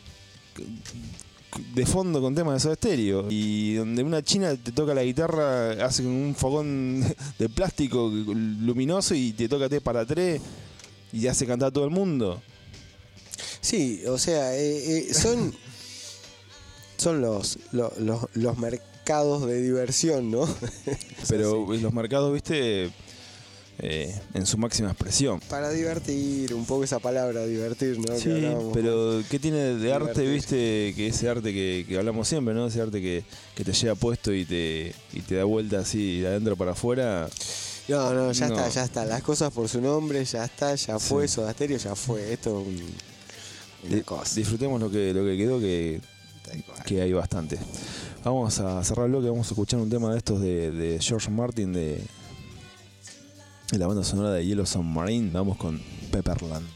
de fondo con temas de Soda Stereo, y donde una china te toca la guitarra, hace un fogón de plástico luminoso y te toca tres para tres y hace cantar a todo el mundo. Sí, o sea, eh, eh, son, son los, los, los, los mercados de diversión, ¿no? Pero los mercados, viste, eh, en su máxima expresión. Para divertir, un poco esa palabra, divertir, ¿no? Que Sí, hablábamos. pero ¿qué tiene de arte, Divertirse. viste? Que ese arte que, que hablamos siempre, ¿no? Ese arte que, que te lleva puesto y te, y te da vuelta así de adentro para afuera. No, no, ya No. está, ya está. Las cosas por su nombre, ya está, ya fue. Sí. Soda Stereo ya fue. Esto es un, una Di- cosa. Disfrutemos lo que, lo que quedó, que, Tal cual. que hay bastante. Vamos a cerrar el bloque, vamos a escuchar un tema de estos de, de George Martin, de, de la banda sonora de Yellow Submarine. Vamos con Pepperland.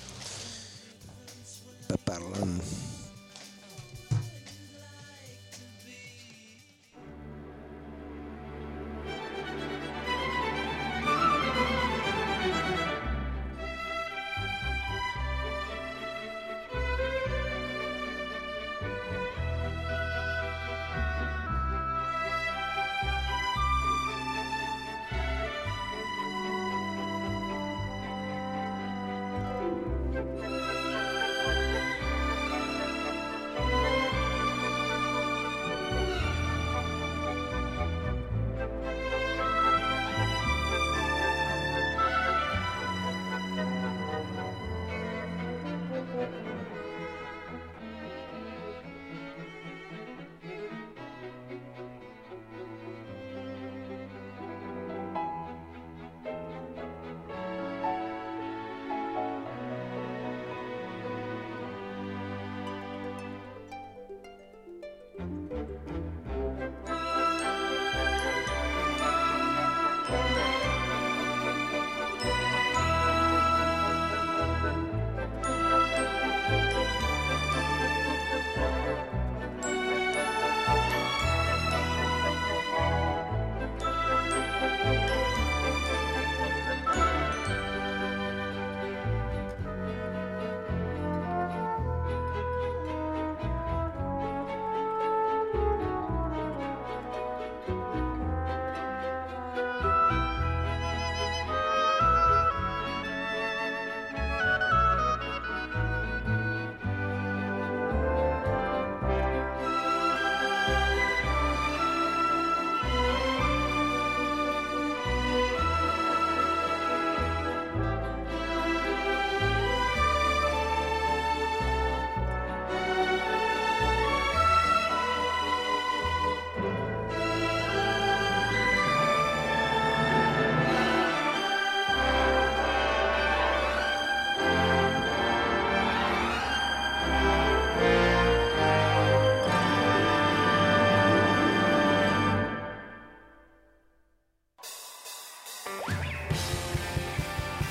Pepperland. Thank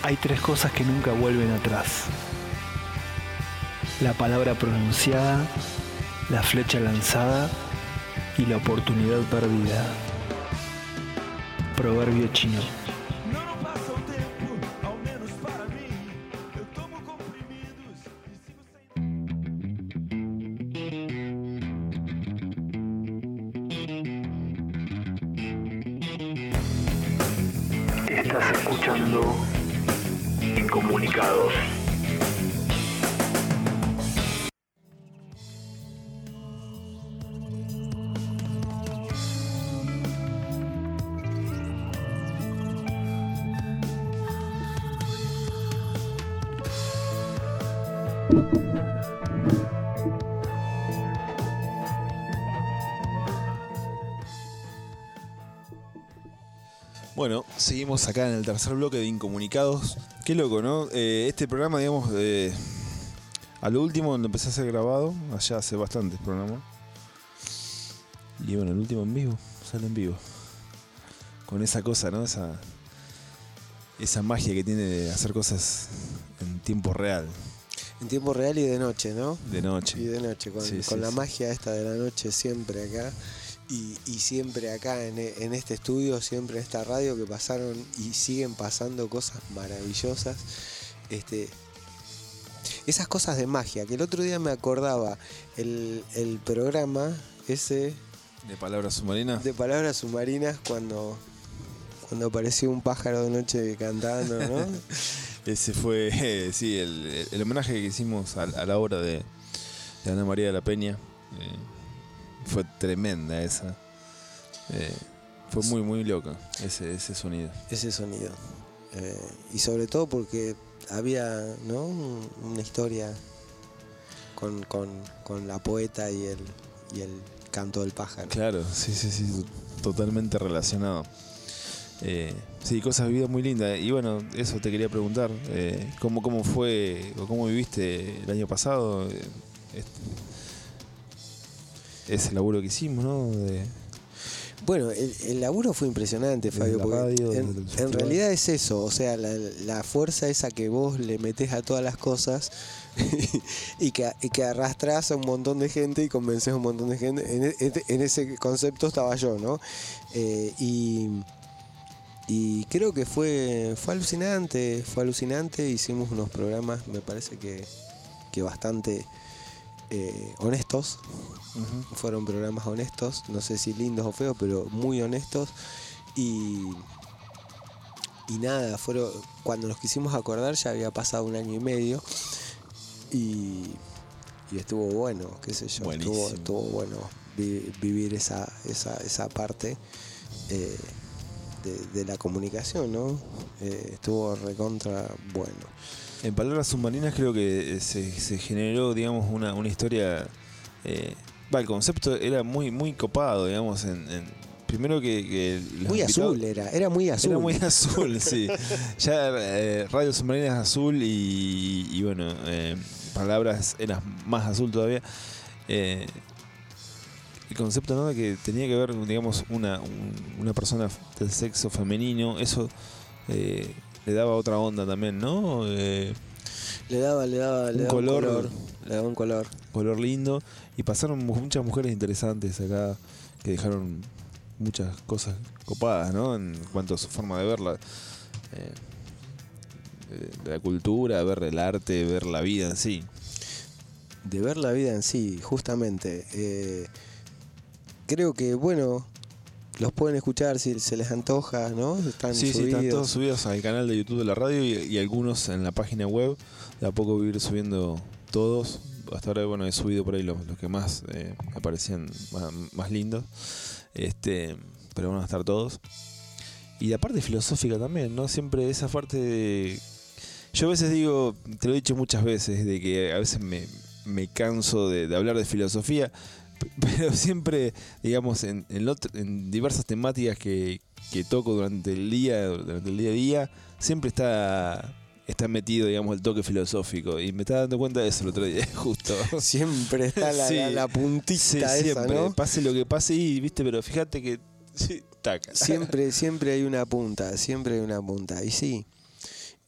Hay tres cosas que nunca vuelven atrás: la palabra pronunciada, la flecha lanzada y la oportunidad perdida. Proverbio chino. Não, não passa o tempo, ao menos para mim. Eu tomo comprimidos e sigo sem. Estás escuchando Incomunicados. Bueno, seguimos acá en el tercer bloque de Incomunicados. Qué loco, ¿no? Eh, este programa, digamos, eh, a lo último cuando empecé a ser grabado, allá hace bastantes programas. Y bueno, el último en vivo, sale en vivo. Con esa cosa, ¿no? Esa, esa magia que tiene de hacer cosas en tiempo real. En tiempo real y de noche, ¿no? De noche. Y de noche, con, Sí, con sí, la sí. magia esta de la noche siempre acá. Y, y siempre acá en, e- en este estudio, siempre en esta radio, que pasaron y siguen pasando cosas maravillosas. Este, esas cosas de magia, que el otro día me acordaba el, el programa ese De palabras submarinas. de palabras submarinas cuando, cuando apareció un pájaro de noche cantando, ¿no? Ese fue, eh, sí, el, el- el homenaje que hicimos a, a la obra de, de Ana María de la Peña. Eh, fue tremenda esa. Eh, fue muy, muy loca ese, ese sonido. Ese sonido. Eh, y sobre todo porque había, ¿no? Un- una historia con, con, con la poeta y el, y el canto del pájaro. Claro, sí, sí, sí, totalmente relacionado. Eh, sí, cosas vividas muy lindas. Y bueno, eso te quería preguntar. Eh, ¿cómo, ¿Cómo fue o cómo viviste el año pasado? Eh, este, ese laburo que hicimos, ¿no? De, Bueno, el, el laburo fue impresionante, Desde Fabio, la porque radio, desde el en, en festival. realidad es eso, o sea, la, la fuerza esa que vos le metés a todas las cosas y, que, y que arrastrás a un montón de gente y convences a un montón de gente. En, e- en ese concepto estaba yo, ¿no? Eh, y, y creo que fue, fue alucinante, fue alucinante, hicimos unos programas, me parece que, que bastante eh, honestos. uh-huh. Fueron programas honestos, no sé si lindos o feos, pero muy honestos. Y, y nada, fueron, cuando nos quisimos acordar ya había pasado un año y medio. Y, y estuvo bueno, qué sé yo, estuvo, Buenísimo. estuvo bueno vi- vivir esa, esa, esa parte eh, de, de la comunicación, ¿no? Eh, estuvo recontra bueno. En palabras submarinas creo que se, se generó, digamos, una, una historia. Eh, va, el concepto era muy, muy copado, digamos, en, en primero que, que los Muy invitados- azul era, era muy azul. Era muy azul, sí. Ya eh, Radio Submarina es azul y, y bueno, eh, palabras era más azul todavía. Eh, el concepto, ¿no?, de que tenía que ver, digamos, una, un- una persona del sexo femenino, eso eh, le daba otra onda también, ¿no? Eh, Le daba, le daba, le Un daba color. un color. Le daba un color. color lindo. Y pasaron mu- muchas mujeres interesantes acá que dejaron muchas cosas copadas, ¿no? En cuanto a su forma de verla. Eh, de la cultura, ver el arte, ver la vida en sí. De ver la vida en sí, justamente. Eh, creo que, bueno, los pueden escuchar si se les antoja, ¿no? Están Sí, sí, subidos. están todos subidos al canal de YouTube de la radio y, y algunos en la página web. De a poco voy a ir subiendo todos. Hasta ahora, bueno, he subido por ahí los, los que más eh, me parecían más, más lindos. Este, pero van a estar todos. Y la parte filosófica también, ¿no? Siempre esa parte de... Yo a veces digo, te lo he dicho muchas veces, de que a veces me, me canso de, de hablar de filosofía, p- pero siempre, digamos, en, en, otro- en diversas temáticas que, que toco durante el día, durante el día a día, siempre está, está metido, digamos, el toque filosófico. Y me estaba dando cuenta de eso el otro día, justo. Siempre está la, Sí, la, la puntita Sí, esa, siempre, ¿no? pase lo que pase y, viste, pero fíjate que... Sí, taca. Siempre, siempre hay una punta, siempre hay una punta. Y sí.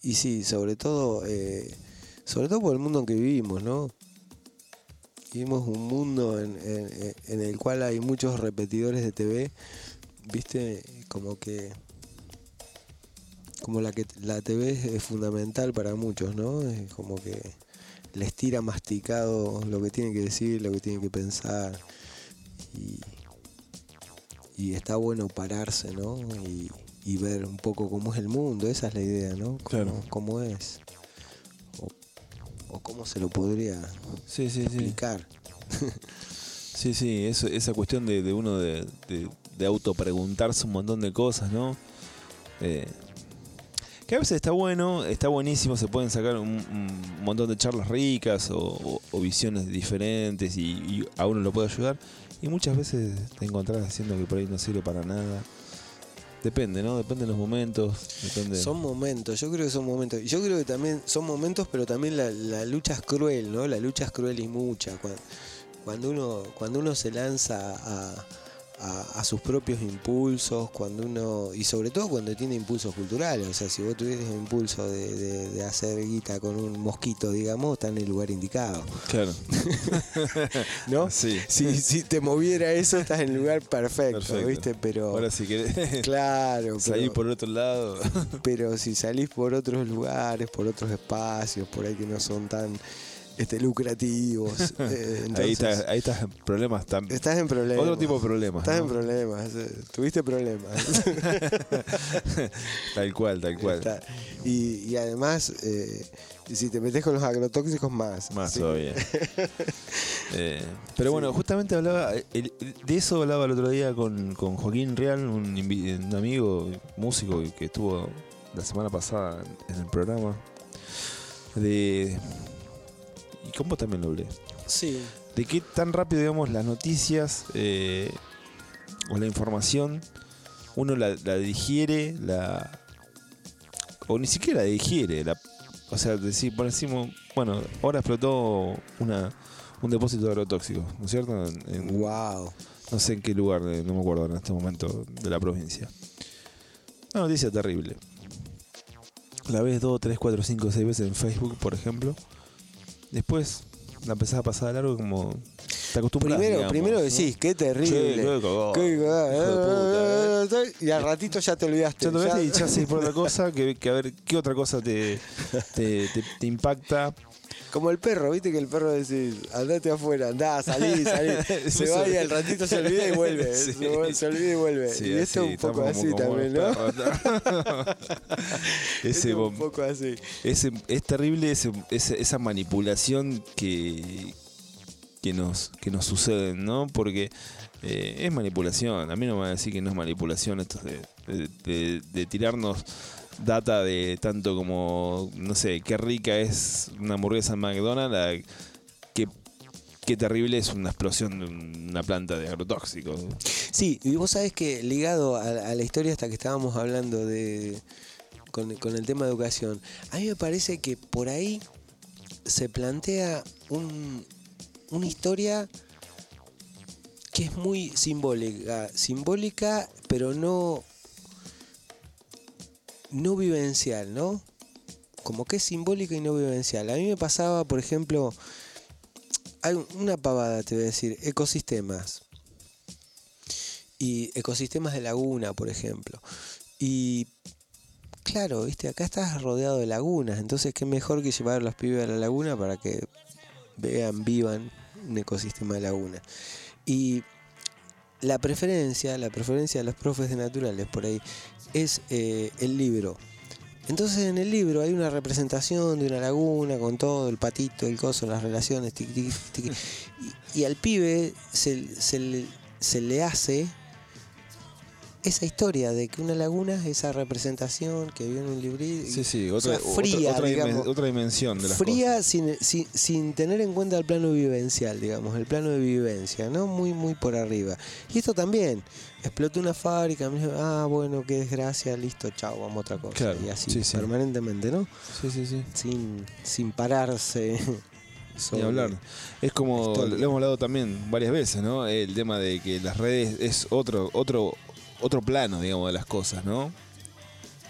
y sí, sobre todo, eh, sobre todo por el mundo en que vivimos, ¿no? Vivimos un mundo en, en, en el cual hay muchos repetidores de T V, viste, como que como la que la T V es, es fundamental para muchos, ¿no? Es como que les tira masticado lo que tienen que decir, lo que tienen que pensar, y, y está bueno pararse, ¿no? Y, y ver un poco cómo es el mundo, esa es la idea, ¿no? Cómo, Claro. cómo es. O, o cómo se lo podría Sí, sí, sí. explicar. Sí, sí, eso, esa cuestión de, de uno de, de, de autopreguntarse un montón de cosas, ¿no? Eh, que a veces está bueno, está buenísimo, se pueden sacar un, un montón de charlas ricas o, o, o visiones diferentes y, y a uno lo puede ayudar. Y muchas veces te encontrás haciendo que por ahí no sirve para nada. Depende, ¿no? Depende de los momentos. Depende. Son momentos, yo creo que son momentos. Y yo creo que también son momentos, pero también la, la lucha es cruel, ¿no? La lucha es cruel y mucha. Cuando, cuando, uno, cuando uno se lanza a, a, a sus propios impulsos, cuando uno. Y sobre todo cuando tiene impulsos culturales. O sea, si vos tuvieras un impulso de, de, de hacer guita con un mosquito, digamos, está en el lugar indicado. Claro. ¿No? Sí. Si, si te moviera eso, estás en el lugar perfecto, Perfecto. ¿viste? Pero. Ahora si querés Claro, salir pero- por otro lado. Pero si salís por otros lugares, por otros espacios, por ahí que no son tan este, lucrativos, eh, entonces, ahí está, ahí estás en problemas también. estás en problemas. Otro tipo de problemas. Estás ¿no? en problemas, eh, tuviste problemas. Tal cual, tal cual. Está. Y, y además, eh, si te metes con los agrotóxicos, más. Más Sí. todavía. Eh, pero bueno, justamente hablaba, el- el- de eso hablaba el otro día con, con Joaquín Real, un, invi- un amigo músico que estuvo la semana pasada en el programa. De. Y con vos también lo hablé. Sí. De qué tan rápido, digamos, las noticias eh, o la información uno la, la digiere, la. O ni siquiera la digiere, la. O sea, decir, por decimos, bueno, ahora explotó una, un depósito de agrotóxicos, ¿no es cierto? En- en- Wow. no sé en qué lugar, de- no me acuerdo en este momento, de la provincia. Una noticia terrible. La ves dos, tres, cuatro, cinco, seis veces en Facebook, por ejemplo. Después la empezás a pasar de largo como... Te acostumbras, Primero, digamos, primero ¿no? decís, qué terrible. Che, qué cagada. Qué cagada. Hijo de puta, ¿eh? Y al ratito ya te olvidaste. Ya te olvidaste Ya- y ya seguís por otra cosa, que, que a ver qué otra cosa te, te, te, te impacta. Como el perro, viste que el perro decís, andate afuera, andá, salí, salí. Se va y al ratito se olvida y vuelve. Sí. Se, vuelve- se olvida y vuelve. Sí, y esto así, un poco estamos así como- como también, los ¿no? perros. Esto Ese, es un bom- poco así. ese, es terrible ese, ese- esa manipulación que, que, nos, que nos sucede, ¿no? Porque eh, es manipulación. A mí no me van a decir que no es manipulación esto de, de, de- de tirarnos data de tanto como, no sé, qué rica es una hamburguesa en McDonald's, a qué, qué terrible es una explosión de una planta de agrotóxicos. Sí, y vos sabés que ligado a, a la historia hasta que estábamos hablando de con, con el tema de educación, a mí me parece que por ahí se plantea un, una historia que es muy simbólica, simbólica, pero no no vivencial, ¿no? Como que es simbólica y no vivencial. A mí me pasaba, por ejemplo, hay una pavada, te voy a decir, ecosistemas. Y ecosistemas de laguna, por ejemplo. Y claro, viste, acá estás rodeado de lagunas, entonces qué mejor que llevar a los pibes a la laguna para que vean, vivan un ecosistema de laguna. Y la preferencia, la preferencia de los profes de naturales por ahí es eh, el libro. Entonces en el libro hay una representación de una laguna con todo, el patito, el coso, las relaciones, tiqui, tiqui, tiqui. Y, y al pibe se, se, le, se le hace esa historia de que una laguna es esa representación que vio en un librito. Sí, sí, o otra, sea, fría, otra, otra, dimen- digamos. otra dimensión de las Fría cosas. sin, sin, sin tener en cuenta el plano vivencial, digamos, el plano de vivencia, ¿no? Muy, muy por arriba. Y esto también, explotó una fábrica, me dijo, ah, bueno, qué desgracia, listo, chao, vamos a otra cosa. Claro, y así, sí, sí. permanentemente, ¿no? Sí, sí, sí. Sin, sin pararse. Ni sobre- hablar. Es como historia. lo hemos hablado también varias veces, ¿no? El tema de que las redes es otro, otro, otro plano, digamos, de las cosas, ¿no?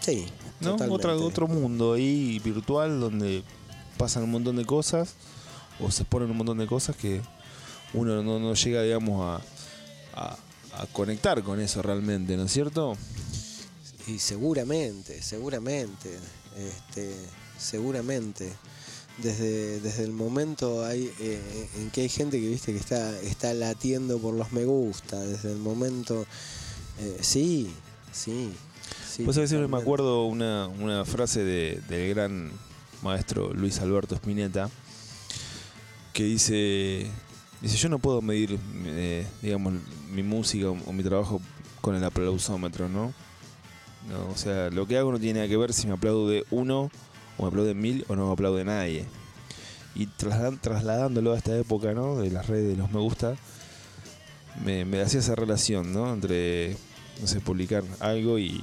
Sí, ¿no? totalmente. Otra, otro mundo ahí virtual donde pasan un montón de cosas o se ponen un montón de cosas que uno no, no llega, digamos, a, a, a conectar con eso realmente, ¿no es cierto? Y seguramente, seguramente, este, seguramente. Desde, desde el momento hay, eh, en que hay gente que viste que está, está latiendo por los me gusta, desde el momento, eh, sí, sí. sí Vos sabés, siempre me totalmente. acuerdo una, una frase de, del gran maestro Luis Alberto Spinetta que dice, dice yo no puedo medir, eh, digamos, mi música o mi trabajo con el aplausómetro, ¿no? No, o sea, lo que hago no tiene nada que ver si me aplaude uno o me aplaude mil o no me aplaude nadie. Y traslad, trasladándolo a esta época, ¿no? De las redes, de los me gusta, me, me hacía esa relación, ¿no? Entre, no sé, publicar algo y,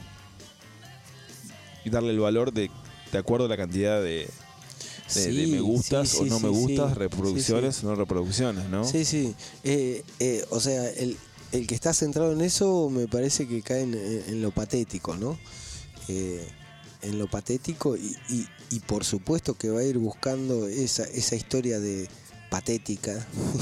y darle el valor de, de acuerdo a la cantidad de, de, Sí, de me gustas sí, o sí, no me sí, gustas, sí. reproducciones Sí, sí. o no reproducciones, ¿no? Sí, sí. Eh, eh, o sea, el, el que está centrado en eso me parece que cae en, en lo patético, ¿no? Eh, en lo patético y, y, y por supuesto que va a ir buscando esa, esa historia de patética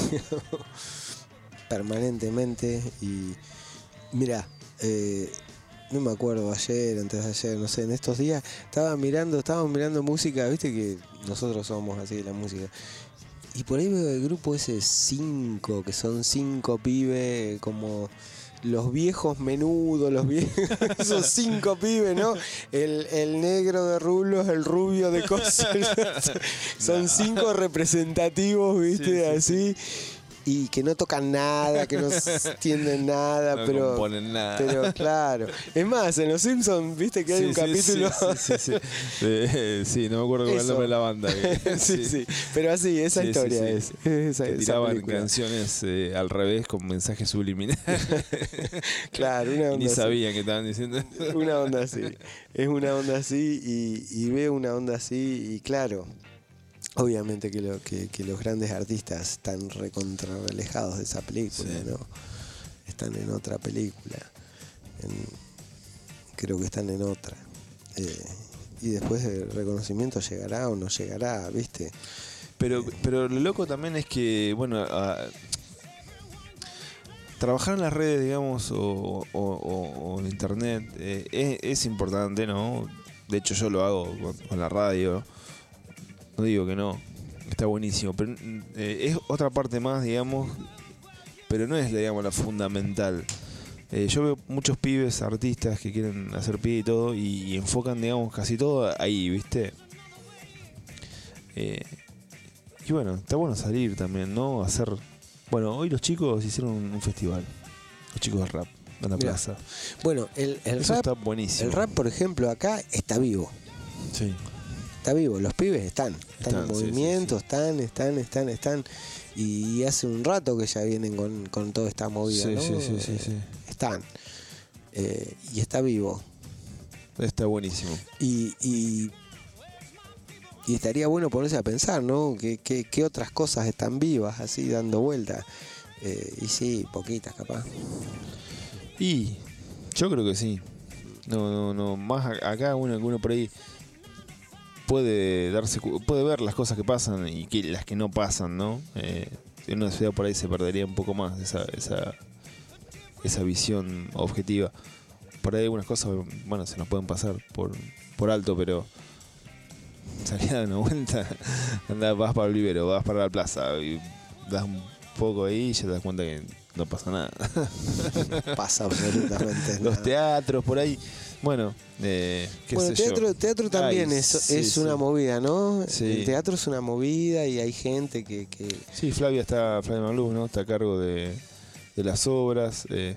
permanentemente. Y mira, eh, no me acuerdo, ayer, antes de ayer, no sé, en estos días estaba mirando, estábamos mirando música, viste que nosotros somos así de la música. Y por ahí veo el grupo ese cinco, que son cinco pibes como los viejos menudos, los viejos, esos cinco pibes, ¿no? El, el negro de rulos, el rubio de cosas. Son cinco representativos, ¿viste? Sí, sí, así. Y que no tocan nada, que no entienden nada, No pero. componen nada. Pero claro. Es más, en Los Simpsons, ¿viste que hay Sí, un sí, capítulo? Sí, sí, sí, sí. Eh, sí, no me acuerdo cuál es el Eso. nombre de la banda. que- sí, sí. Pero así, esa Sí, sí, historia sí. es. Esa, Que esa tiraban película. canciones eh, al revés con mensajes subliminales. Claro, una Y onda ni así. sabían que estaban diciendo. Una onda así. Es una onda así y, y veo una onda así y claro, obviamente que, lo, que, que los grandes artistas están recontra alejados de esa película, Sí. ¿no? Están en otra película. En- creo que están en otra. Eh, y después el reconocimiento llegará o no llegará, ¿viste? Pero, pero lo loco también es que, bueno, a- trabajar en las redes, digamos, o, o- o- o en internet eh, es, es importante, ¿no? De hecho, yo lo hago con, con la radio. No digo que no, está buenísimo, pero eh, es otra parte más, digamos, pero no es, digamos, la fundamental. Eh, yo veo muchos pibes, artistas que quieren hacer pie y todo, y, y enfocan, digamos, casi todo ahí, ¿viste? Eh, y bueno, está bueno salir también, ¿no? Hacer... Bueno, hoy los chicos hicieron un, un festival, los chicos del rap, en la Mirá. plaza. Bueno, el, el Eso rap, está buenísimo. el rap, por ejemplo, acá está vivo. Sí. Está vivo, los pibes están, están, Están, en sí, sí, movimiento, están, están, están, están. Y hace un rato que ya vienen con, con toda esta movida, Sí, ¿no? sí, sí, sí, Eh, sí. Están. Eh, y está vivo. Está buenísimo. Y, y, y estaría bueno ponerse a pensar, ¿no? ¿Qué, qué, qué otras cosas están vivas, así, dando vueltas? Eh, y sí, poquitas, capaz. Y yo creo que sí. No, no, no. Más a- acá uno que uno por ahí puede darse cu- puede ver las cosas que pasan y que, las que no pasan, ¿no? Eh, en una ciudad por ahí se perdería un poco más esa, esa, esa visión objetiva. Por ahí algunas cosas, bueno, se nos pueden pasar por, por alto, pero salir a dar una vuelta, andás, vas para el vivero, vas para la plaza y das un poco ahí y ya te das cuenta que no pasa nada. Pasa absolutamente Los nada. teatros por ahí, bueno, eh, qué Bueno, sé yo. teatro, teatro también Ay, es, sí, es sí. una movida, ¿no? Sí. El teatro es una movida y hay gente que... que Sí, Flavia está, Flavia Malú, ¿no? Está a cargo de, de las obras. eh.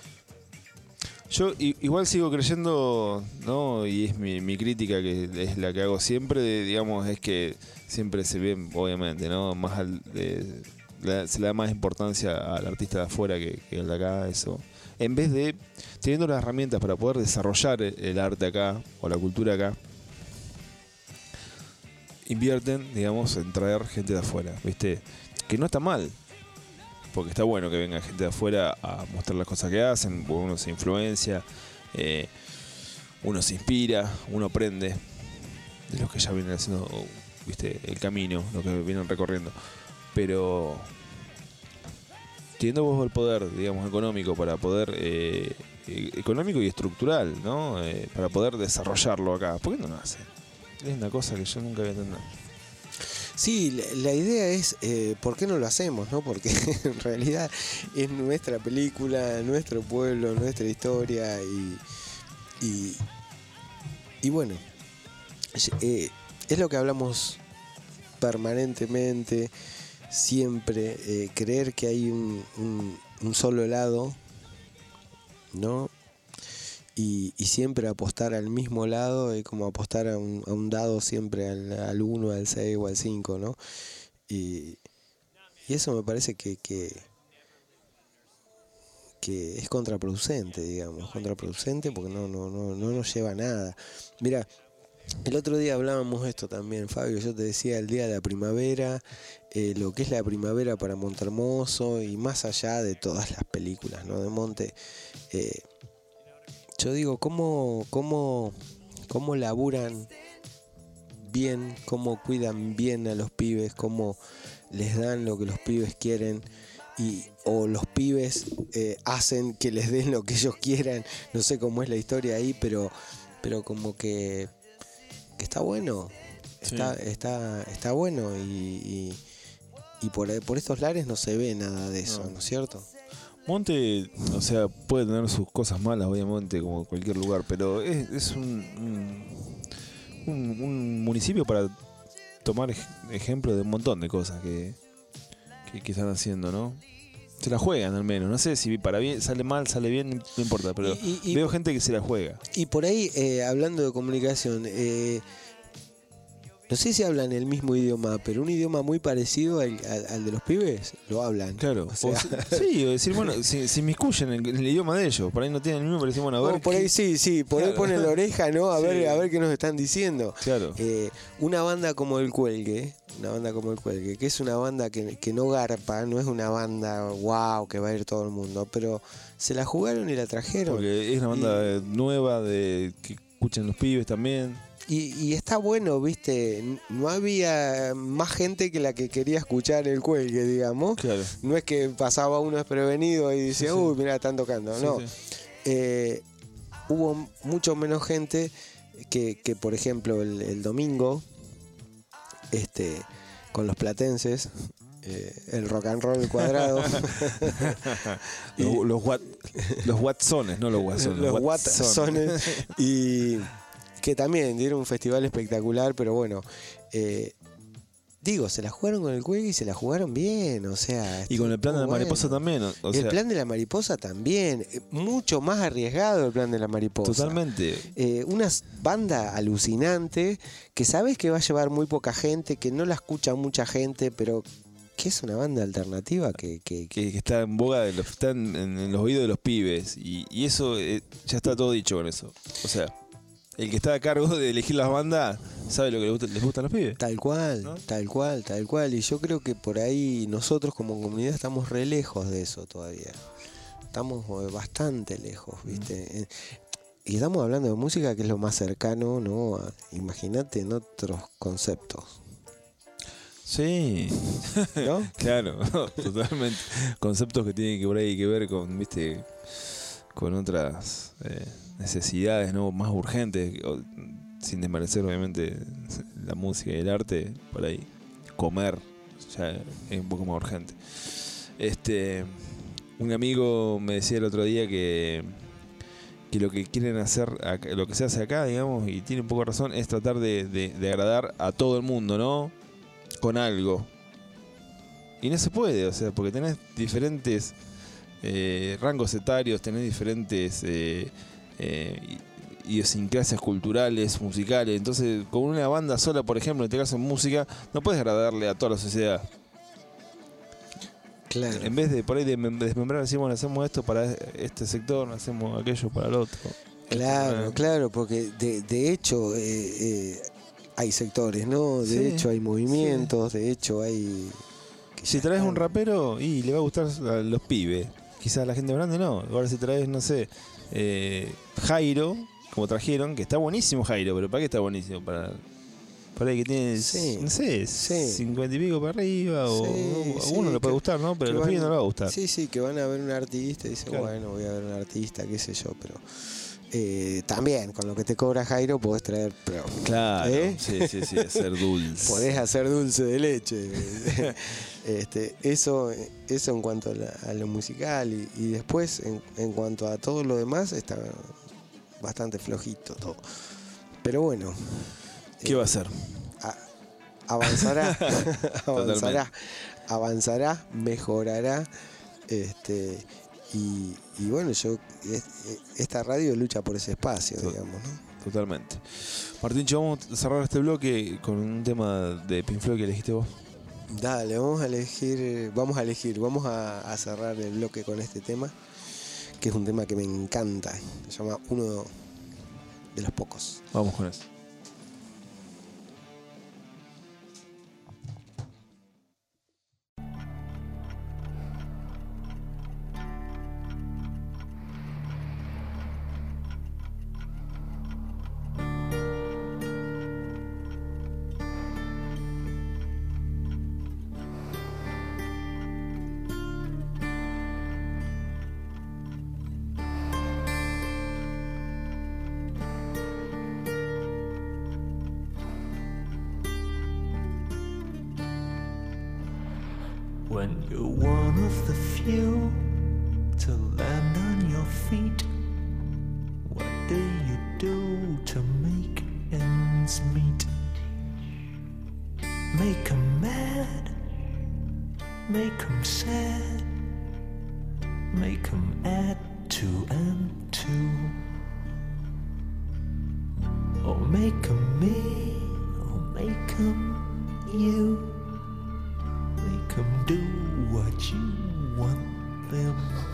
Yo i- igual sigo creyendo, ¿no? Y es mi, mi crítica, que es la que hago siempre, de- digamos, es que siempre se ve, obviamente, ¿no? Más al, de- la- se le da más importancia al artista de afuera que, que al de acá, eso. En vez de, teniendo las herramientas para poder desarrollar el, el arte acá, o la cultura acá, invierten, digamos, en traer gente de afuera, ¿viste? Que no está mal, porque está bueno que venga gente de afuera a mostrar las cosas que hacen, porque uno se influencia. Eh, uno se inspira, uno aprende de los que ya vienen haciendo, viste, el camino, lo que vienen recorriendo. Pero teniendo vos el poder, digamos, económico para poder, eh, económico y estructural, ¿no? Eh, para poder desarrollarlo acá, ¿por qué no lo hacen? Es una cosa que yo nunca voy a entender. Sí, la, la idea es, eh, ¿por qué no lo hacemos? ¿No? Porque en realidad es nuestra película, nuestro pueblo, nuestra historia y, y, y bueno, eh, es lo que hablamos permanentemente, siempre, eh, creer que hay un, un, un solo lado, ¿no? Y, y siempre apostar al mismo lado es como apostar a un, a un dado siempre al uno, al seis o al cinco, ¿no? Y, y eso me parece que, que, que es contraproducente, digamos, contraproducente porque no, no, no, no nos lleva a nada. Mira, el otro día hablábamos esto también, Fabio, yo te decía el día de la primavera, eh, lo que es la primavera para Montehermoso y más allá de todas las películas, ¿no? De Monte. Eh, Yo digo, ¿cómo, cómo, cómo laburan bien, cómo cuidan bien a los pibes, cómo les dan lo que los pibes quieren y o los pibes eh, hacen que les den lo que ellos quieran? No sé cómo es la historia ahí, pero, pero como que, que está bueno, está, sí. está, está bueno y, y, y por, por estos lares no se ve nada de eso, ¿no, ¿no es cierto? Monte, o sea, puede tener sus cosas malas, obviamente, como cualquier lugar, pero es, es un, un, un, un municipio para tomar ej- ejemplo de un montón de cosas que, que, que están haciendo, ¿no? Se la juegan al menos, no sé si para bien sale mal, sale bien, no importa, pero y, y, veo gente que se la juega. Y por ahí, eh, hablando de comunicación, eh, no sé si hablan el mismo idioma, pero un idioma muy parecido al, al, al de los pibes, lo hablan. Claro. O sea, o, sí, o decir, bueno, si, si me escuchan en el, el idioma de ellos, por ahí no tienen el mismo, pero decir, bueno, a ver. No, por ahí qué... sí, sí, poder claro. poner la oreja, ¿no? A sí. ver, a ver qué nos están diciendo. Claro. Eh, una banda como El Cuelgue, una banda como El Cuelgue, que es una banda que, que no garpa, no es una banda wow que va a ir todo el mundo, pero se la jugaron y la trajeron. Porque es una banda y... nueva de que escuchan los pibes también. Y, y está bueno, viste, no había más gente que la que quería escuchar El Cuelgue, digamos. Claro. No es que pasaba uno desprevenido y decía, sí, sí. uy, mirá, están tocando. Sí, no, sí. Eh, hubo mucho menos gente que, que por ejemplo, el, el domingo, este, con los platenses, eh, el rock and roll cuadrado. y, los, los, what, los Watsones, no los Watsones. Los Watsones. Y... que también dieron un festival espectacular, pero bueno, eh, digo, se la jugaron con El Cuelgue y se la jugaron bien, o sea... Y con el plan de la bueno. mariposa también. O, o el sea, plan de la mariposa también, mucho más arriesgado el plan de la mariposa. Totalmente. Eh, una banda alucinante, que sabes que va a llevar muy poca gente, que no la escucha mucha gente, pero... que es una banda alternativa que... Que, que, que está en boga, de los, está en, en los oídos de los pibes, y, y eso, eh, ya está todo dicho con eso. O sea... el que está a cargo de elegir las bandas sabe lo que les, gusta, les gustan los pibes. Tal cual, ¿no? tal cual, tal cual. Y yo creo que por ahí nosotros como comunidad estamos re lejos de eso todavía. Estamos bastante lejos, ¿viste? Mm. Y estamos hablando de música que es lo más cercano, ¿no? A, imagínate en otros conceptos. Sí, ¿no? Claro, totalmente. Conceptos que tienen que por ahí que ver con, ¿viste? Con otras... Eh, necesidades, ¿no? Más urgentes, sin desmerecer obviamente la música y el arte, por ahí comer ya es un poco más urgente. Este, un amigo me decía el otro día que que lo que quieren hacer, acá, lo que se hace acá, digamos, y tiene un poco de razón, es tratar de, de, de agradar a todo el mundo, ¿no? Con algo. Y no se puede, o sea, porque tenés diferentes eh, rangos etarios, tenés diferentes eh, Eh, idiosincrasias culturales, musicales. Entonces, con una banda sola, por ejemplo, en este caso en música, no puedes agradarle a toda la sociedad. Claro. En vez de por ahí de desmembrar, decir, bueno, hacemos esto para este sector, hacemos aquello para el otro. Claro, claro, porque de, de hecho eh, eh, hay sectores, ¿no? De sí, hecho hay movimientos, sí. de hecho hay... Si traes están... un rapero, y le va a gustar a los pibes. Quizás a la gente grande no. Ahora si traes, no sé... Eh, Jairo, como trajeron, que está buenísimo Jairo, pero ¿para qué está buenísimo? Para, para el que tiene, Sí, no sé, sí. cincuenta y pico para arriba, o Sí, a sí, uno le puede que- gustar, ¿no? Pero a que los van- pibes no le va a gustar. Sí, sí, que van a ver un artista y dicen, Claro. bueno, voy a ver un artista, qué sé yo, pero eh, también con lo que te cobra Jairo podés traer, pero Claro, ¿eh? sí, sí, sí, hacer dulce. podés hacer dulce de leche. este, eso, eso en cuanto a, la- a lo musical y, y después en, en cuanto a todo lo demás está bastante flojito todo. Pero bueno. ¿Qué eh, va a hacer? a- avanzará, avanzará, avanzará, mejorará, este, y, y bueno, yo es- esta radio lucha por ese espacio, To- digamos, ¿no? Totalmente. Martíncho, vamos a cerrar este bloque con un tema de Pink Floyd que elegiste vos. Dale, vamos a elegir, vamos a elegir, vamos a, a cerrar el bloque con este tema, que es un tema que me encanta, se llama Uno de los Pocos. Vamos con eso. When you're one of the few to land on your feet, what do you do to make ends meet? Make 'em mad, make 'em sad, make 'em add two and two, or make 'em me, or make 'em you. Make 'em do what you want them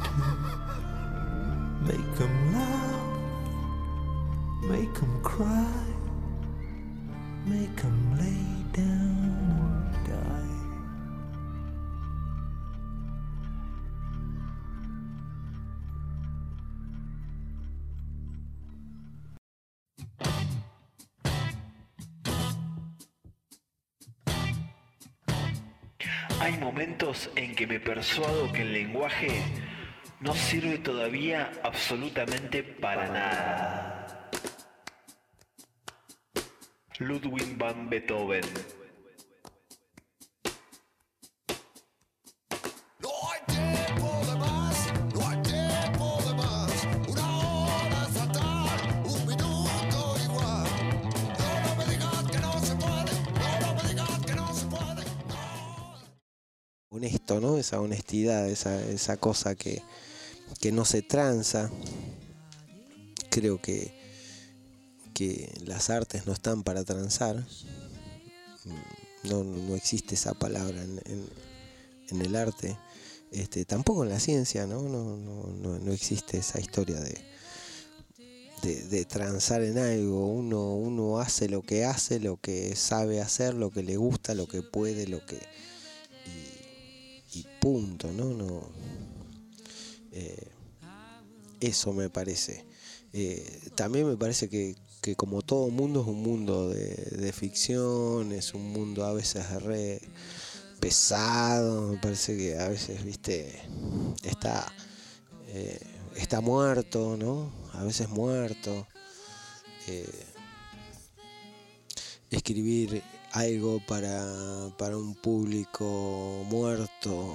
to. Make 'em laugh, make 'em cry, make 'em lay down and die. Hay momentos en que me persuado que el lenguaje no sirve todavía absolutamente para nada. Ludwig van Beethoven. No hay tiempo de más, no hay tiempo de más. Una hora es fatal, un minuto igual. No, no me digas que no se puede, no, no me digas que no se puede. Honesto, ¿no? Esa honestidad, esa, esa cosa que, que no se tranza. Creo que, que las artes no están para transar. No, no existe esa palabra en, en, en el arte. Este, tampoco en la ciencia, ¿no? No, no, no, no existe esa historia de, de, de transar en algo. Uno, uno hace lo que hace, lo que sabe hacer, lo que le gusta, lo que puede, lo que... Y, y punto, ¿no? no eh, eso me parece. Eh, también me parece que, que como todo mundo es un mundo de, de ficción, es un mundo a veces re pesado, me parece que a veces, viste, está, eh, está muerto, ¿no? A veces muerto. Eh, escribir algo para, para un público muerto,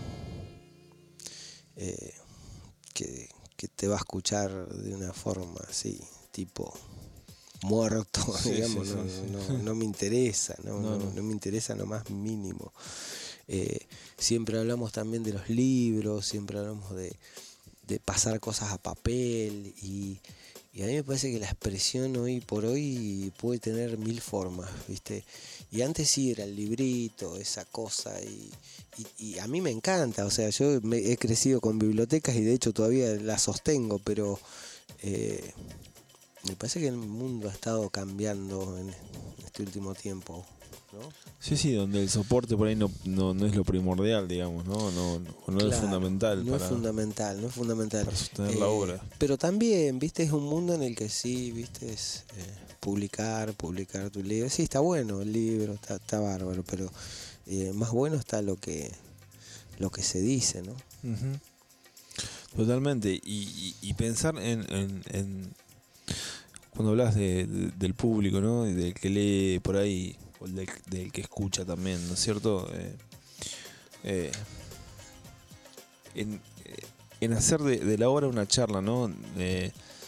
eh, que, que te va a escuchar de una forma así, tipo muerto, Sí, digamos, sí, no, sí, sí. no, no me interesa, no, No, no, no. no me interesa lo más mínimo. Eh, siempre hablamos también de los libros, siempre hablamos de, de pasar cosas a papel y, y a mí me parece que la expresión hoy por hoy puede tener mil formas, ¿viste? Y antes sí era el librito, esa cosa, y, y, y a mí me encanta, o sea, yo me, he crecido con bibliotecas y de hecho todavía las sostengo, pero eh, me parece que el mundo ha estado cambiando en este último tiempo. ¿no? Sí, sí, donde el soporte por ahí no, no, no es lo primordial, digamos, ¿no? No, no, no es Claro, fundamental no para, es fundamental, no es fundamental. para sostener la Eh, obra. Pero también, viste, es un mundo en el que sí, viste, es eh, publicar, publicar tu libro. Sí, está bueno el libro, está, está bárbaro, pero eh, más bueno está lo que lo que se dice, ¿no? Ujú. Totalmente. Y, y, y pensar en, en, en cuando hablas de, de- del público, ¿no? Y del que lee por ahí, o del, del que escucha también, ¿no es cierto? Eh, eh, en, eh, en hacer de, de la obra una charla, ¿no? Eh,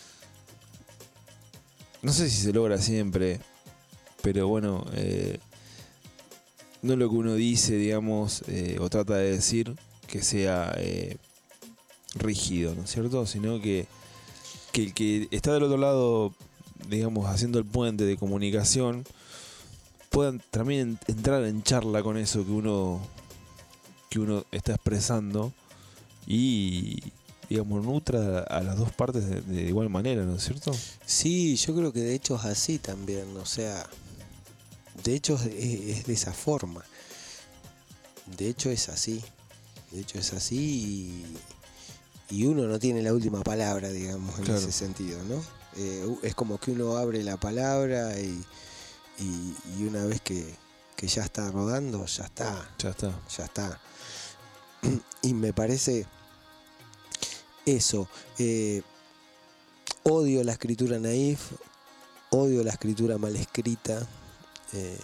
no sé si se logra siempre, pero bueno, eh, no lo que uno dice, digamos, eh, o trata de decir, que sea eh, rígido, ¿no es cierto? Sino que, que el que está del otro lado, digamos, haciendo el puente de comunicación, puedan también entrar en charla con eso que uno que uno está expresando y, digamos, nutra a las dos partes de, de igual manera, ¿no es cierto? Sí, yo creo que de hecho es así también, o sea, de hecho es, es de esa forma. De hecho es así, de hecho es así y, y uno no tiene la última palabra, digamos, en Claro. ese sentido, ¿no? Eh, es como que uno abre la palabra y, y, y una vez que, que ya está rodando, ya está, Ya está. ya está. Y me parece eso. eh, odio la escritura naif, odio la escritura mal escrita, eh,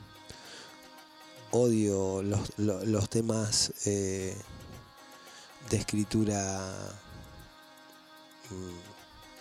odio los, lo- los temas eh, de escritura, mm,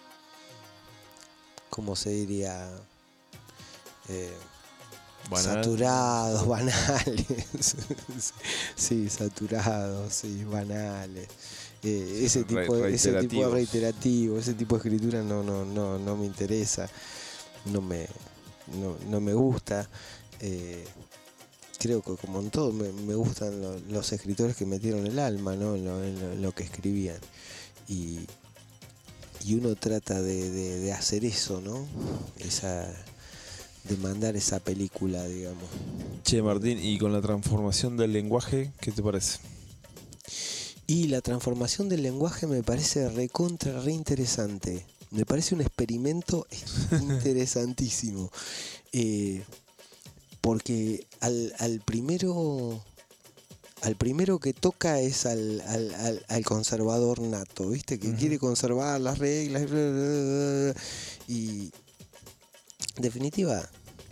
¿cómo se diría? Eh, Banal. Saturados, banales. Sí, saturados, sí, banales. Eh, ese, Re- tipo, de- ese tipo de reiterativos. reiterativo, ese tipo de escritura no, no, no, no me interesa, no me, no, no me gusta. Eh, creo que como en todo me, me gustan lo- los escritores que metieron el alma, ¿no? en, lo, en lo- en lo que escribían. Y, y uno trata de, de- de hacer eso, ¿no? Esa, de mandar esa película, digamos. Che, Martín, y con la transformación del lenguaje, ¿qué te parece? Y la transformación del lenguaje me parece recontra, re interesante. Me parece un experimento interesantísimo. Eh, porque al, al primero al primero que toca es al, al, al- al conservador nato, ¿viste? Que Ujú. quiere conservar las reglas y en definitiva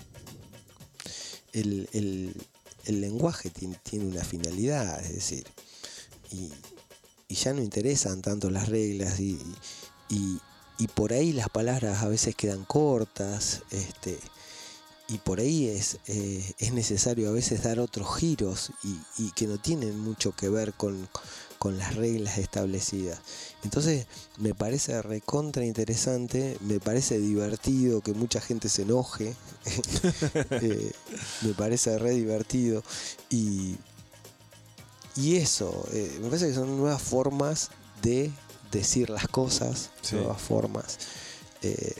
el, el- el lenguaje tiene, tiene una finalidad, es decir, y, y ya no interesan tanto las reglas y, y, y por ahí las palabras a veces quedan cortas, este, y por ahí es, eh, es necesario a veces dar otros giros y, y que no tienen mucho que ver con, con las reglas establecidas. Entonces me parece recontra interesante, me parece divertido que mucha gente se enoje, eh, me parece re divertido y, y eso, eh, me parece que son nuevas formas de decir las cosas, Sí. nuevas formas. eh,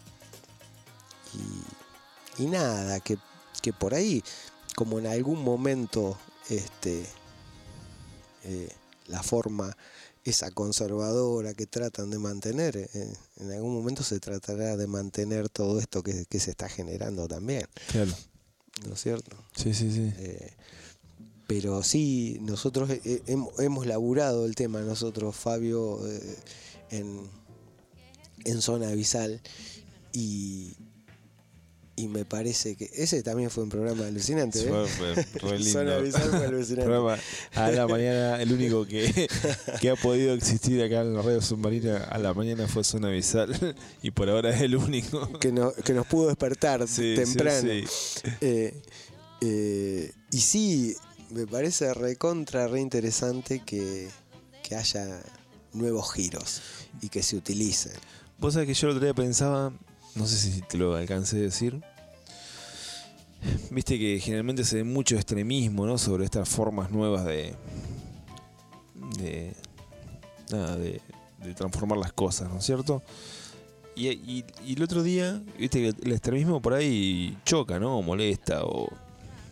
y, y nada, que, que por ahí, como en algún momento este, eh, la forma esa conservadora que tratan de mantener, eh, en algún momento se tratará de mantener todo esto que, que se está generando también, Claro. ¿no es cierto? Sí, sí, sí. Eh, pero sí, nosotros eh, hemos, hemos laburado el tema, nosotros, Fabio, eh, en, en Zona Abisal, y, y me parece que ese también fue un programa alucinante. ¿eh? Fue, fue re lindo. Zona Abisal fue alucinante. Programa a la mañana, el único que, que ha podido existir acá en la radio submarina a la mañana fue Zona Abisal y por ahora es el único. que, no- que nos pudo despertar Sí, temprano. sí, sí. Eh, eh, y sí, me parece recontra, re interesante que, que haya nuevos giros y que se utilicen. Vos sabés que yo el otro día pensaba, no sé si te lo alcancé a decir, viste que generalmente se ve mucho extremismo, ¿no? Sobre estas formas nuevas de. de. nada, de, de transformar las cosas, ¿no es cierto? Y, y, y el otro día, viste que el extremismo por ahí choca, ¿no? O molesta, o.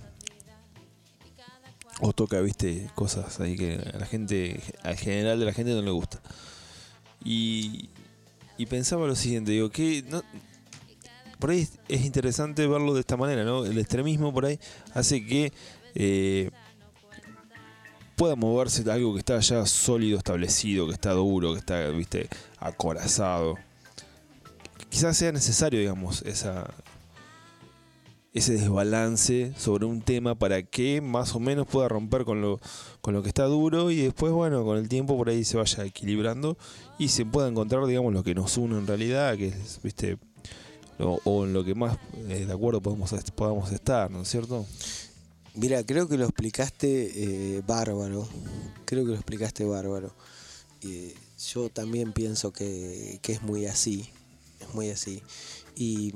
o toca, viste, cosas ahí que a la gente, al general de la gente no le gusta. Y, y pensaba lo siguiente, digo, que no, por ahí es interesante verlo de esta manera, ¿no? El extremismo por ahí hace que eh, pueda moverse algo que está ya sólido, establecido, que está duro, que está, viste, acorazado. Quizás sea necesario, digamos, esa, ese desbalance sobre un tema para que más o menos pueda romper con lo, con lo que está duro y después, bueno, con el tiempo por ahí se vaya equilibrando y se pueda encontrar, digamos, lo que nos une en realidad, que es, viste, o, o en lo que más eh, de acuerdo podemos, podamos estar, ¿no es cierto? Mira, creo que lo explicaste eh, bárbaro. Creo que lo explicaste bárbaro. Eh, yo también pienso que, que es muy así. Es muy así. Y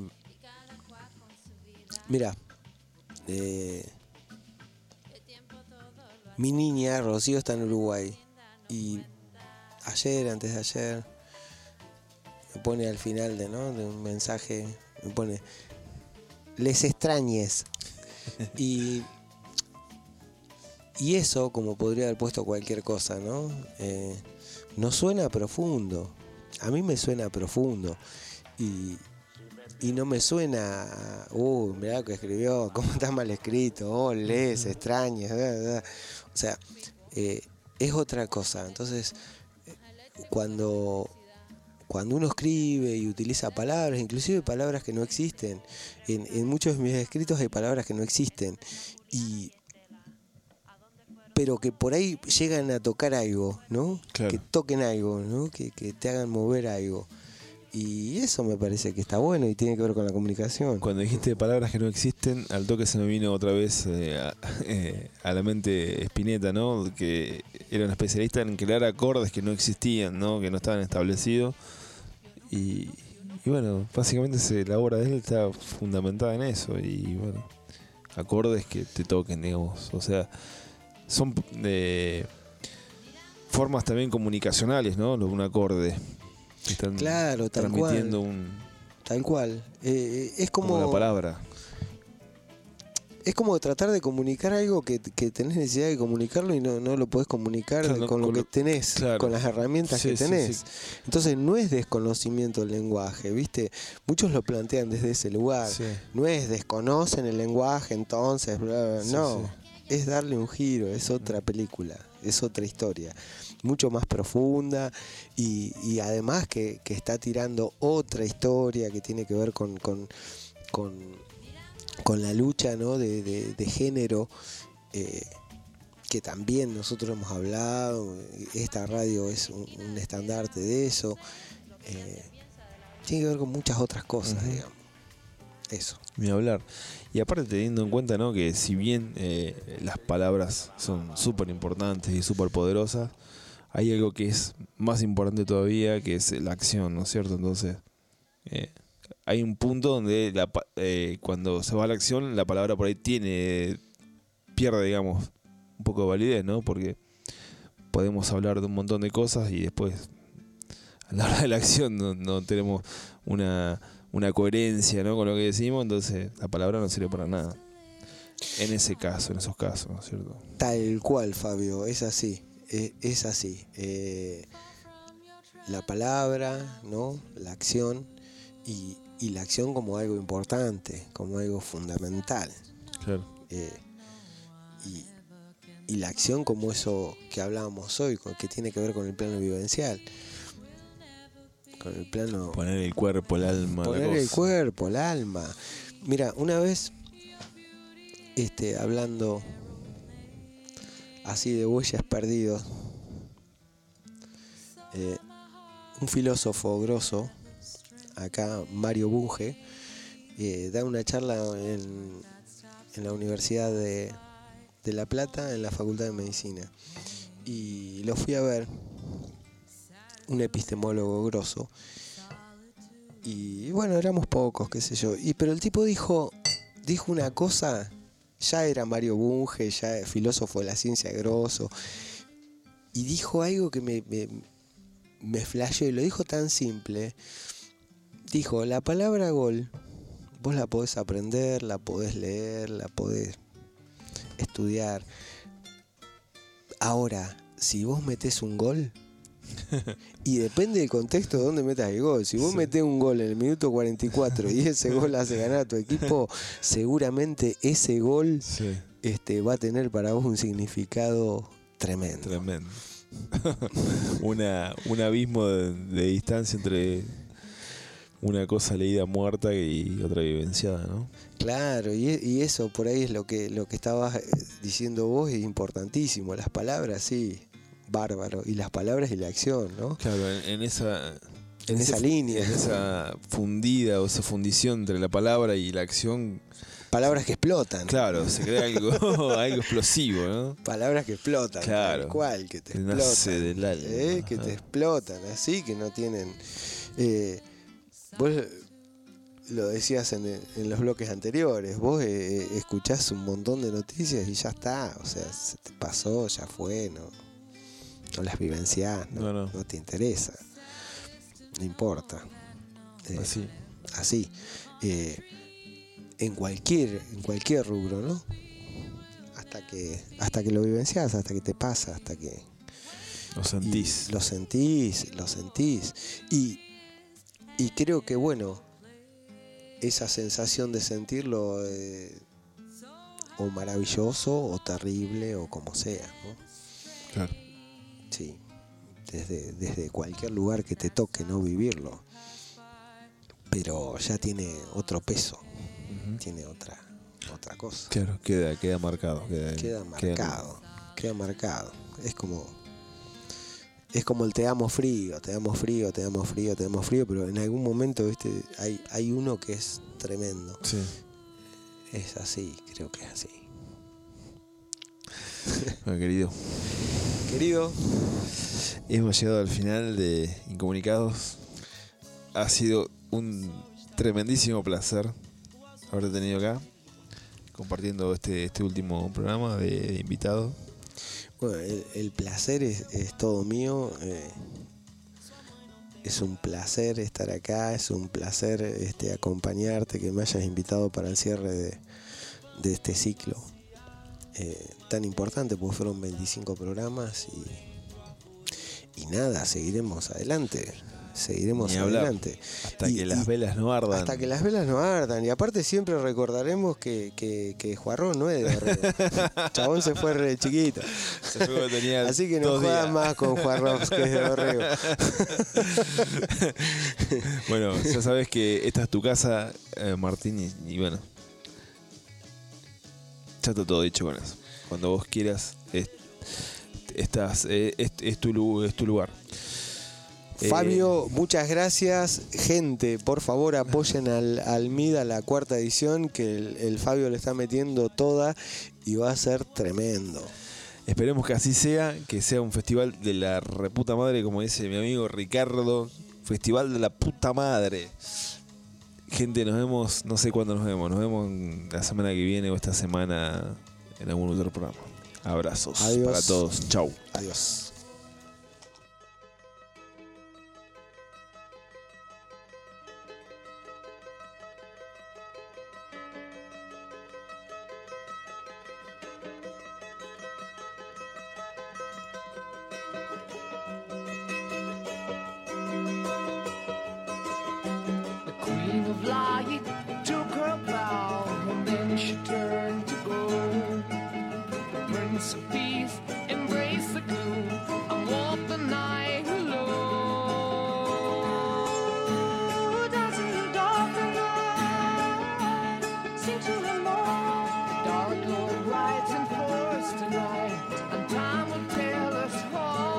mira, eh, mi niña, Rocío, está en Uruguay. Y ayer, antes de ayer, me pone al final de, ¿no? de un mensaje, me pone, les extrañes. y, y eso, como podría haber puesto cualquier cosa, ¿no? Eh, no suena profundo. A mí me suena profundo. Y, y no me suena, uh, mirá lo que escribió, cómo está mal escrito, oh, lees, extrañas, bla, bla. O sea, eh, es otra cosa. Entonces, cuando, cuando uno escribe y utiliza palabras, inclusive palabras que no existen, en, en muchos de mis escritos hay palabras que no existen, y pero que por ahí llegan a tocar algo, ¿no? Claro. Que toquen algo, ¿no? Que, que te hagan mover algo. Y eso me parece que está bueno y tiene que ver con la comunicación. Cuando dijiste palabras que no existen, al toque se me vino otra vez eh, a, eh, a la mente Spinetta, ¿no? Que era un especialista en crear acordes que no existían, ¿no? Que no estaban establecidos. Y, y bueno, básicamente se, la obra de él está fundamentada en eso. Y bueno, acordes que te toquen, digamos. O sea, son eh, formas también comunicacionales, ¿no? Un acorde. Que están Claro, tal transmitiendo cual. un, Tal cual. Eh, es como, como la palabra. es como tratar de comunicar algo que, que tenés necesidad de comunicarlo y no, no lo podés comunicar Claro, no, con lo con que lo- tenés, claro. con las herramientas Sí, que sí, tenés. sí. Entonces no es desconocimiento del lenguaje, ¿viste? Muchos lo plantean desde ese lugar. Sí. No es desconocen el lenguaje, entonces, bla, bla, Sí, no. sí. Es darle un giro, es otra película, es otra historia, mucho más profunda y, y además que, que está tirando otra historia que tiene que ver con, con, con, con la lucha, ¿no? de, de, de género, eh, que también nosotros hemos hablado, esta radio es un, un estandarte de eso, eh, tiene que ver con muchas otras cosas, Ujú. digamos. Eso. Ni hablar. Y aparte teniendo en cuenta, ¿no? Que si bien eh, las palabras son súper importantes y súper poderosas, hay algo que es más importante todavía, que es la acción, ¿no es cierto? Entonces, eh, hay un punto donde la, pa- eh, cuando se va a la acción, la palabra por ahí tiene, pierde, digamos, un poco de validez, ¿no? Porque podemos hablar de un montón de cosas y después, a la hora de la acción, no, no tenemos una... una coherencia, ¿no? Con lo que decimos, entonces la palabra no sirve para nada. En ese caso, en esos casos, ¿no es cierto? Tal cual, Fabio, es así, eh, es así. Eh, la palabra, ¿no? La acción y, y la acción como algo importante, como algo fundamental. Claro. Eh, y, y la acción como eso que hablábamos hoy, con, que tiene que ver con el plano vivencial. Con el plano... Poner el cuerpo, el alma, la Poner el cosa. cuerpo, el alma. Mira, una vez, este, hablando así de huellas perdidos, eh, un filósofo grosso, acá Mario Bunge, eh, da una charla en, en la Universidad de, de La Plata, en la Facultad de Medicina. Y lo fui a ver, un epistemólogo grosso. Y bueno, éramos pocos, qué sé yo. Y pero el tipo dijo, dijo una cosa, ya era Mario Bunge, ya filósofo de la ciencia grosso, y dijo algo que me, me, me flasheó, y lo dijo tan simple. Dijo, la palabra gol, vos la podés aprender, la podés leer, la podés estudiar, Ahora, si vos metés un gol, y depende del contexto de dónde metas el gol. Si vos Sí. metés un gol en el minuto cuarenta y cuatro y ese gol hace ganar a tu equipo, seguramente ese gol Sí, este, va a tener para vos un significado tremendo. tremendo. una, un abismo de, de distancia entre una cosa leída muerta y otra vivenciada, ¿no? Claro, y, y eso por ahí es lo que, lo que estabas eh, diciendo vos, es importantísimo. Las palabras, sí, bárbaro. Y las palabras y la acción, ¿no? Claro, en, en esa... En esa ese- línea. En esa fundida o esa fundición entre la palabra y la acción, Palabras que explotan. claro, se crea algo, algo explosivo, ¿no? Palabras que explotan. Claro. Tal cual, que te Que explotan. nace del alma. ¿eh? Que te Ajá. explotan, así que no tienen... eh, vos lo decías en, en los bloques anteriores, vos eh, escuchás un montón de noticias y ya está, o sea, se te pasó, ya fue, no, no las vivenciás, no, No, no. no te interesa, no importa. Eh, Así. así, eh, en cualquier, en cualquier rubro, ¿no? Hasta que, hasta que lo vivenciás, hasta que te pasa, hasta que Lo y sentís. lo sentís, lo sentís. Y, y creo que, bueno, esa sensación de sentirlo, eh, o maravilloso, o terrible, o como sea, ¿no? Claro. Sí, desde, desde cualquier lugar que te toque, ¿no? Vivirlo. Pero ya tiene otro peso, Ujú. tiene otra, otra cosa. Claro, queda, queda marcado. Queda, Queda queda- marcado, queda marcado. Es como, es como el te amo frío, te amo frío, te amo frío, te amo frío, pero en algún momento, viste, hay, hay uno que es tremendo. Sí. Es así, creo que es así. Bueno, querido, Querido, hemos llegado al final de Incomunicados. Ha sido un tremendísimo placer haberte tenido acá, compartiendo este, este último programa de, de invitado. bueno, el, el placer es, es todo mío. eh, es un placer estar acá, es un placer este, acompañarte, que me hayas invitado para el cierre de, de este ciclo eh, tan importante, porque fueron veinticinco programas y, y nada, seguiremos adelante, seguiremos Ni hablar. adelante. Hasta Y- que las y- velas no ardan. Hasta que las velas no ardan. Y aparte siempre recordaremos que, que, que Juarrón no es de Orrego. Chabón se fue re chiquito. Se fue cuando tenía Así que no dos juegas días. más con Juarrón, que es de Orrego. Bueno, ya sabes que esta es tu casa, eh, Martín, y, y bueno, ya está todo dicho con eso. Cuando vos quieras, es, estás, eh, es, es tu, lu- es tu lugar. Eh, Fabio, muchas gracias. Gente, por favor apoyen al, al M I D A, la cuarta edición, que el, el Fabio le está metiendo toda y va a ser tremendo. Esperemos que así sea, que sea un festival de la reputa madre, como dice mi amigo Ricardo. Festival de la puta madre. Gente, nos vemos, no sé cuándo nos vemos. Nos vemos en la semana que viene o esta semana en algún otro programa. Abrazos Adiós. para todos. Chau. Adiós. The queen of light took her bow, and then she turned to go. The prince of peace embraced the gloom and walked the night alone. Dancing in dark and light, sing to him more. The dark Lord rides in force tonight, and time will tell us all.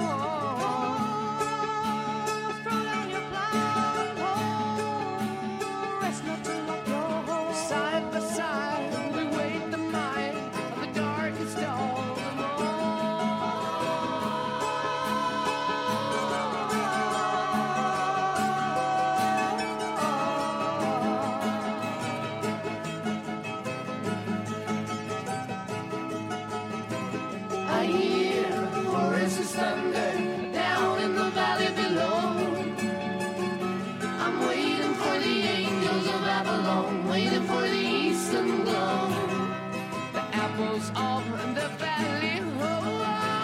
Side by side, we wait the night of the darkest dawn I hear voices thunder down in the valley below. I'm waiting for the angels of Babylon, waiting for the eastern glow. The apples of the valley, oh,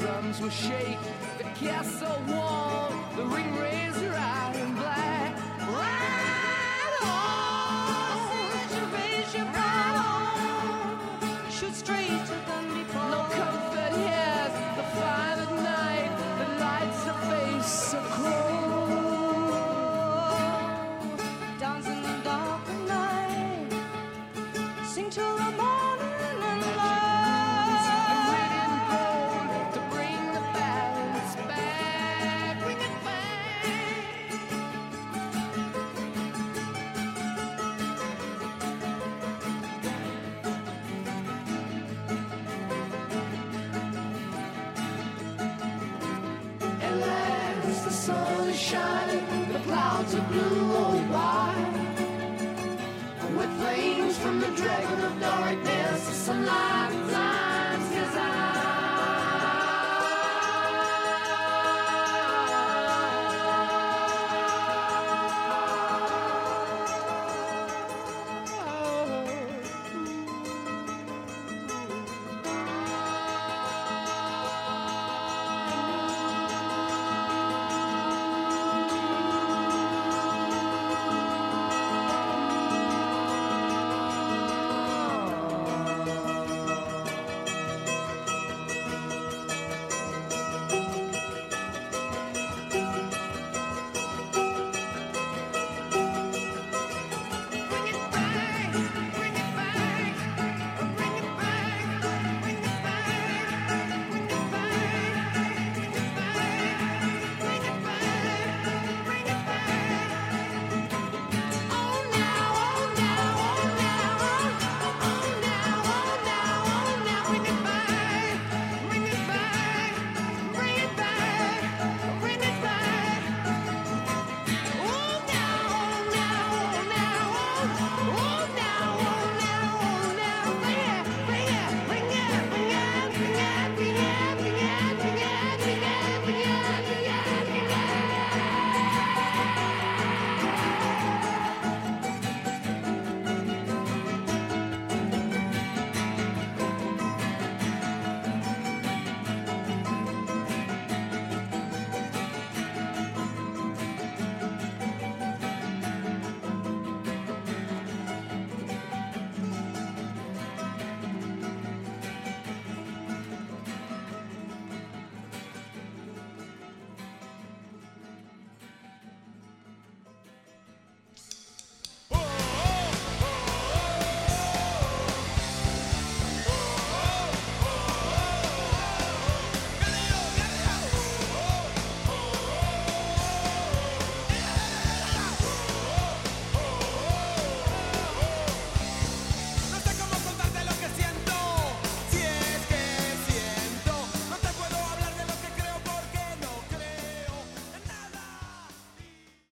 drums will shake, the castle wall, the ring razor iron black. Ride on, reservation, ride on, shoot straight to Dundee Falls. No comfort here, the fire at night, the lights her face so cold. Dance in the dark of night, sing till the morning and light. I'm waiting gold to bring the balance back, bring it back. At last the sun is shining, the clouds are blue or white. With flames from the dragon of darkness, the sunlight.